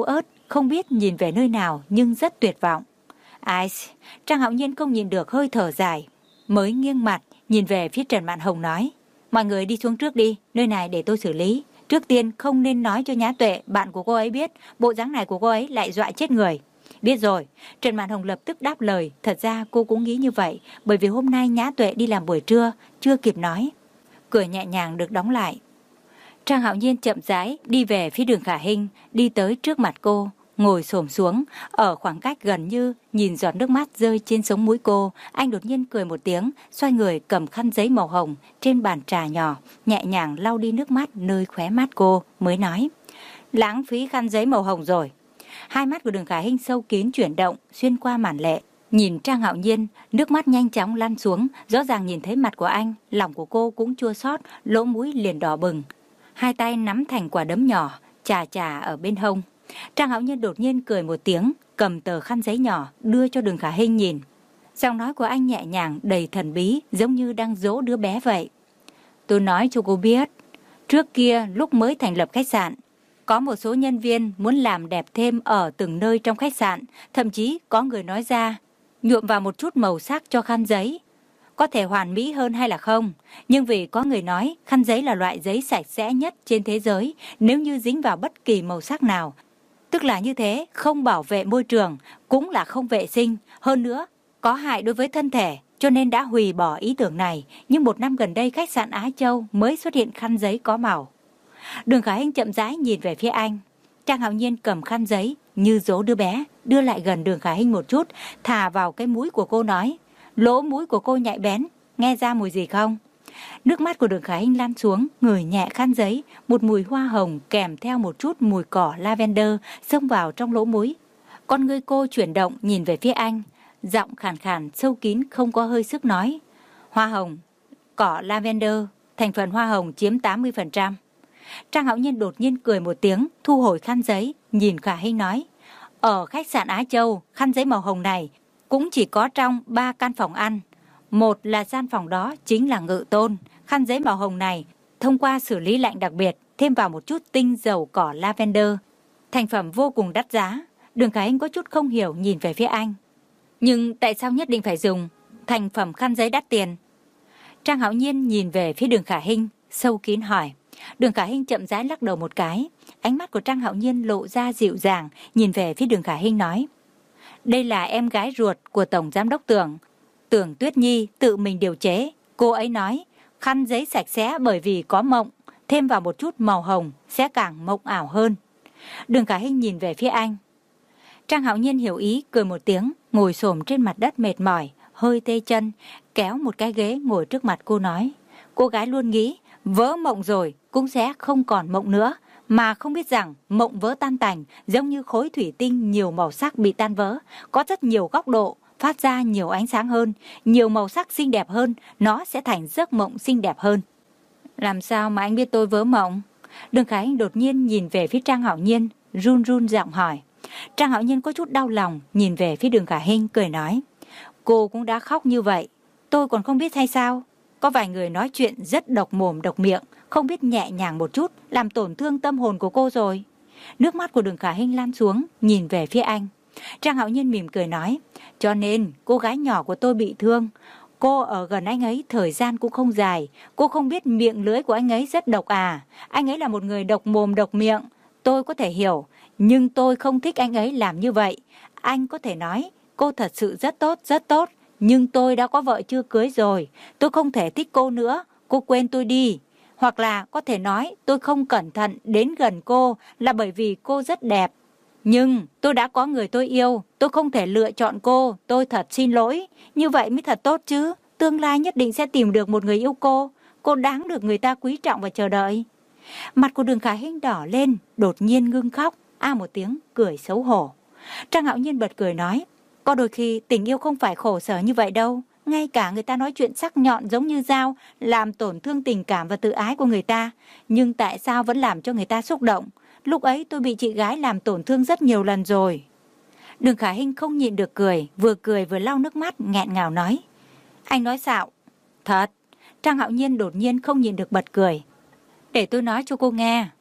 không biết nhìn về nơi nào nhưng rất tuyệt vọng. Ai, Trang Hạo Nhiên không nhìn được hơi thở dài, mới nghiêng mặt nhìn về phía Trần Mạn Hồng nói: mọi người đi xuống trước đi, nơi này để tôi xử lý. Trước tiên không nên nói cho Nhã Tuệ, bạn của cô ấy biết, bộ dáng này của cô ấy lại dọa chết người. Biết rồi, Trần Mạn Hồng lập tức đáp lời. Thật ra cô cũng nghĩ như vậy, bởi vì hôm nay Nhã Tuệ đi làm buổi trưa, chưa kịp nói. Cửa nhẹ nhàng được đóng lại. Trang Hạo Nhiên chậm rãi đi về phía Đường Khả Hinh, đi tới trước mặt cô, ngồi xổm xuống, ở khoảng cách gần như nhìn giọt nước mắt rơi trên sống mũi cô. Anh đột nhiên cười một tiếng, xoay người cầm khăn giấy màu hồng trên bàn trà nhỏ, nhẹ nhàng lau đi nước mắt nơi khóe mắt cô, mới nói: lãng phí khăn giấy màu hồng rồi. Hai mắt của Đường Khả Hinh sâu kín chuyển động, xuyên qua màn lệ, nhìn Trang Hạo Nhiên, nước mắt nhanh chóng lăn xuống, rõ ràng nhìn thấy mặt của anh, lòng của cô cũng chua xót, lỗ mũi liền đỏ bừng. Hai tay nắm thành quả đấm nhỏ, chà chà ở bên hông. Trang Hạo Nhiên đột nhiên cười một tiếng, cầm tờ khăn giấy nhỏ đưa cho Đường Khả Hinh nhìn. Giọng nói của anh nhẹ nhàng, đầy thần bí, giống như đang dỗ đứa bé vậy. Tôi nói cho cô biết, trước kia lúc mới thành lập khách sạn, có một số nhân viên muốn làm đẹp thêm ở từng nơi trong khách sạn, thậm chí có người nói ra nhuộm vào một chút màu sắc cho khăn giấy. Có thể hoàn mỹ hơn hay là không, nhưng vì có người nói khăn giấy là loại giấy sạch sẽ nhất trên thế giới, nếu như dính vào bất kỳ màu sắc nào, tức là như thế, không bảo vệ môi trường, cũng là không vệ sinh, hơn nữa có hại đối với thân thể, cho nên đã hủy bỏ ý tưởng này. Nhưng một năm gần đây khách sạn Á Châu mới xuất hiện khăn giấy có màu. Đường Khả Hinh chậm rãi nhìn về phía anh. Trang Hạo Nhiên cầm khăn giấy như dỗ đứa bé, đưa lại gần Đường Khả Hinh một chút, thả vào cái mũi của cô nói: lỗ mũi của cô nhạy bén, nghe ra mùi gì không? Nước mắt của Đường Khả Hinh lăn xuống, ngửi nhẹ khăn giấy, một mùi hoa hồng kèm theo một chút mùi cỏ lavender xông vào trong lỗ mũi. Con ngươi cô chuyển động nhìn về phía anh, giọng khàn khàn sâu kín không có hơi sức nói: hoa hồng, cỏ lavender, thành phần hoa hồng chiếm tám mươi phần trăm. Trang Hạo Nhiên đột nhiên cười một tiếng, thu hồi khăn giấy, nhìn Khả Hinh nói: ở khách sạn Á Châu, khăn giấy màu hồng này cũng chỉ có trong ba căn phòng ăn. Một là gian phòng đó chính là Ngự Tôn. Khăn giấy màu hồng này thông qua xử lý lạnh đặc biệt, thêm vào một chút tinh dầu cỏ lavender, thành phẩm vô cùng đắt giá. Đường Khả Hinh có chút không hiểu nhìn về phía anh. Nhưng tại sao nhất định phải dùng thành phẩm khăn giấy đắt tiền? Trang Hạo Nhiên nhìn về phía Đường Khả Hinh, sâu kín hỏi. Đường Khả Hinh chậm rãi lắc đầu một cái. Ánh mắt của Trang Hạo Nhiên lộ ra dịu dàng, nhìn về phía Đường Khả Hinh nói: đây là em gái ruột của Tổng Giám đốc Tưởng, Tưởng Tuyết Nhi tự mình điều chế. Cô ấy nói khăn giấy sạch sẽ bởi vì có mộng, thêm vào một chút màu hồng sẽ càng mộng ảo hơn. Đường Khả Hinh nhìn về phía anh. Trang Hạo Nhiên hiểu ý, cười một tiếng, ngồi xổm trên mặt đất mệt mỏi, hơi tê chân, kéo một cái ghế ngồi trước mặt cô nói: cô gái luôn nghĩ vỡ mộng rồi cũng sẽ không còn mộng nữa, mà không biết rằng mộng vỡ tan tành giống như khối thủy tinh nhiều màu sắc bị tan vỡ, có rất nhiều góc độ, phát ra nhiều ánh sáng hơn, nhiều màu sắc xinh đẹp hơn, nó sẽ thành giấc mộng xinh đẹp hơn. Làm sao mà anh biết tôi vỡ mộng? Đường Khả Hinh đột nhiên nhìn về phía Trang Hạo Nhiên, run run giọng hỏi. Trang Hạo Nhiên có chút đau lòng, nhìn về phía Đường Khả Hinh, cười nói: cô cũng đã khóc như vậy, tôi còn không biết hay sao? Có vài người nói chuyện rất độc mồm độc miệng, không biết nhẹ nhàng một chút, làm tổn thương tâm hồn của cô rồi. Nước mắt của Đường Khả Hinh lan xuống, nhìn về phía anh. Trang Hạo Nhiên mỉm cười nói: cho nên cô gái nhỏ của tôi bị thương. Cô ở gần anh ấy thời gian cũng không dài, cô không biết miệng lưỡi của anh ấy rất độc à. Anh ấy là một người độc mồm độc miệng, tôi có thể hiểu, nhưng tôi không thích anh ấy làm như vậy. Anh có thể nói cô thật sự rất tốt, rất tốt, nhưng tôi đã có vợ chưa cưới rồi, tôi không thể thích cô nữa, cô quên tôi đi. Hoặc là có thể nói tôi không cẩn thận đến gần cô là bởi vì cô rất đẹp. Nhưng tôi đã có người tôi yêu, tôi không thể lựa chọn cô, tôi thật xin lỗi. Như vậy mới thật tốt chứ, tương lai nhất định sẽ tìm được một người yêu cô, cô đáng được người ta quý trọng và chờ đợi. Mặt của Đường Khả Hinh đỏ lên, đột nhiên ngưng khóc, a một tiếng, cười xấu hổ. Trang Hạo Nhiên bật cười nói: có đôi khi tình yêu không phải khổ sở như vậy đâu. Ngay cả người ta nói chuyện sắc nhọn giống như dao, làm tổn thương tình cảm và tự ái của người ta, nhưng tại sao vẫn làm cho người ta xúc động? Lúc ấy tôi bị chị gái làm tổn thương rất nhiều lần rồi. Đường Khả Hinh không nhịn được cười, vừa cười vừa lau nước mắt, nghẹn ngào nói: anh nói xạo. Thật. Trang Hạo Nhiên đột nhiên không nhịn được bật cười. Để tôi nói cho cô nghe,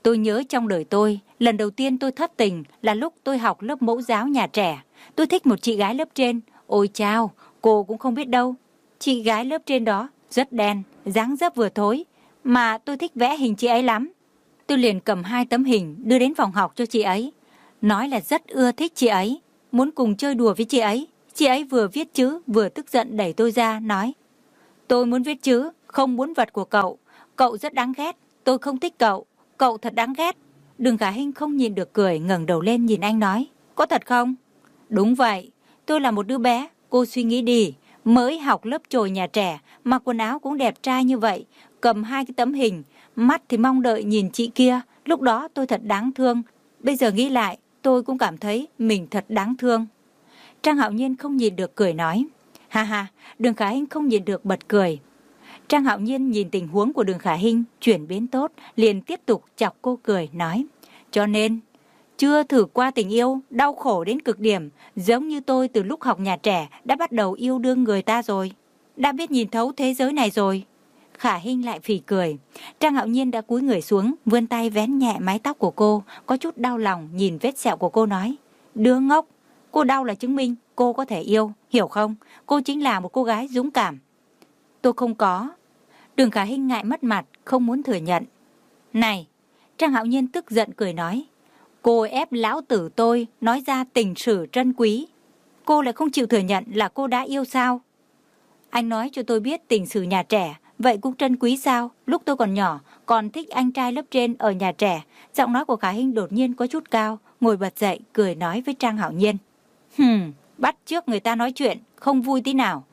Tôi nhớ trong đời tôi, lần đầu tiên tôi thất tình là lúc tôi học lớp mẫu giáo nhà trẻ. Tôi thích một chị gái lớp trên. Ôi chao, cô cũng không biết đâu. Chị gái lớp trên đó rất đen, dáng dấp vừa thối, mà tôi thích vẽ hình chị ấy lắm. Tôi liền cầm hai tấm hình đưa đến phòng học cho chị ấy, nói là rất ưa thích chị ấy, muốn cùng chơi đùa với chị ấy. Chị ấy vừa viết chữ vừa tức giận đẩy tôi ra, nói: tôi muốn viết chữ, không muốn vật của cậu. Cậu rất đáng ghét, tôi không thích cậu. Cậu thật đáng ghét. Đường Khả Hinh không nhìn được cười, ngẩng đầu lên nhìn anh nói: có thật không? Đúng vậy, tôi là một đứa bé. Cô suy nghĩ đi, mới học lớp chồi nhà trẻ, mặc quần áo cũng đẹp trai như vậy, cầm hai cái tấm hình, mắt thì mong đợi nhìn chị kia. Lúc đó tôi thật đáng thương. Bây giờ nghĩ lại, tôi cũng cảm thấy mình thật đáng thương. Trang Hạo Nhiên không nhìn được cười nói: ha ha. Đường Khả Hinh không nhìn được bật cười. Trang Hạo Nhiên nhìn tình huống của Đường Khả Hinh chuyển biến tốt, liền tiếp tục chọc cô cười, nói: cho nên chưa thử qua tình yêu đau khổ đến cực điểm, giống như tôi từ lúc học nhà trẻ đã bắt đầu yêu đương người ta rồi, đã biết nhìn thấu thế giới này rồi. Khả Hinh lại phì cười. Trang Hạo Nhiên đã cúi người xuống, vươn tay vén nhẹ mái tóc của cô, có chút đau lòng nhìn vết sẹo của cô, nói: đứa ngốc, cô đau là chứng minh cô có thể yêu, hiểu không? Cô chính là một cô gái dũng cảm. Tôi không có. Đường Khả Hinh ngại mất mặt, không muốn thừa nhận. Này, Trang Hạo Nhiên tức giận cười nói: cô ép lão tử tôi nói ra tình sử trân quý, cô lại không chịu thừa nhận là cô đã yêu sao? Anh nói cho tôi biết tình sử nhà trẻ, vậy cũng trân quý sao? Lúc tôi còn nhỏ, còn thích anh trai lớp trên ở nhà trẻ. Giọng nói của Khả Hinh đột nhiên có chút cao, ngồi bật dậy, cười nói với Trang Hạo Nhiên: Hừm, bắt chước người ta nói chuyện, không vui tí nào.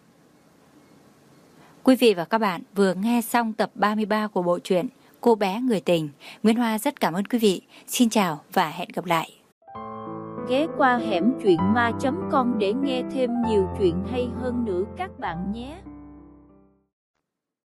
Quý vị và các bạn vừa nghe xong tập ba mươi ba của bộ truyện Cô bé người tình. Nguyễn Hoa rất cảm ơn quý vị. Xin chào và hẹn gặp lại. Ghé qua hẻm truyện ma chấm com để nghe thêm nhiều chuyện hay hơn nữa các bạn nhé.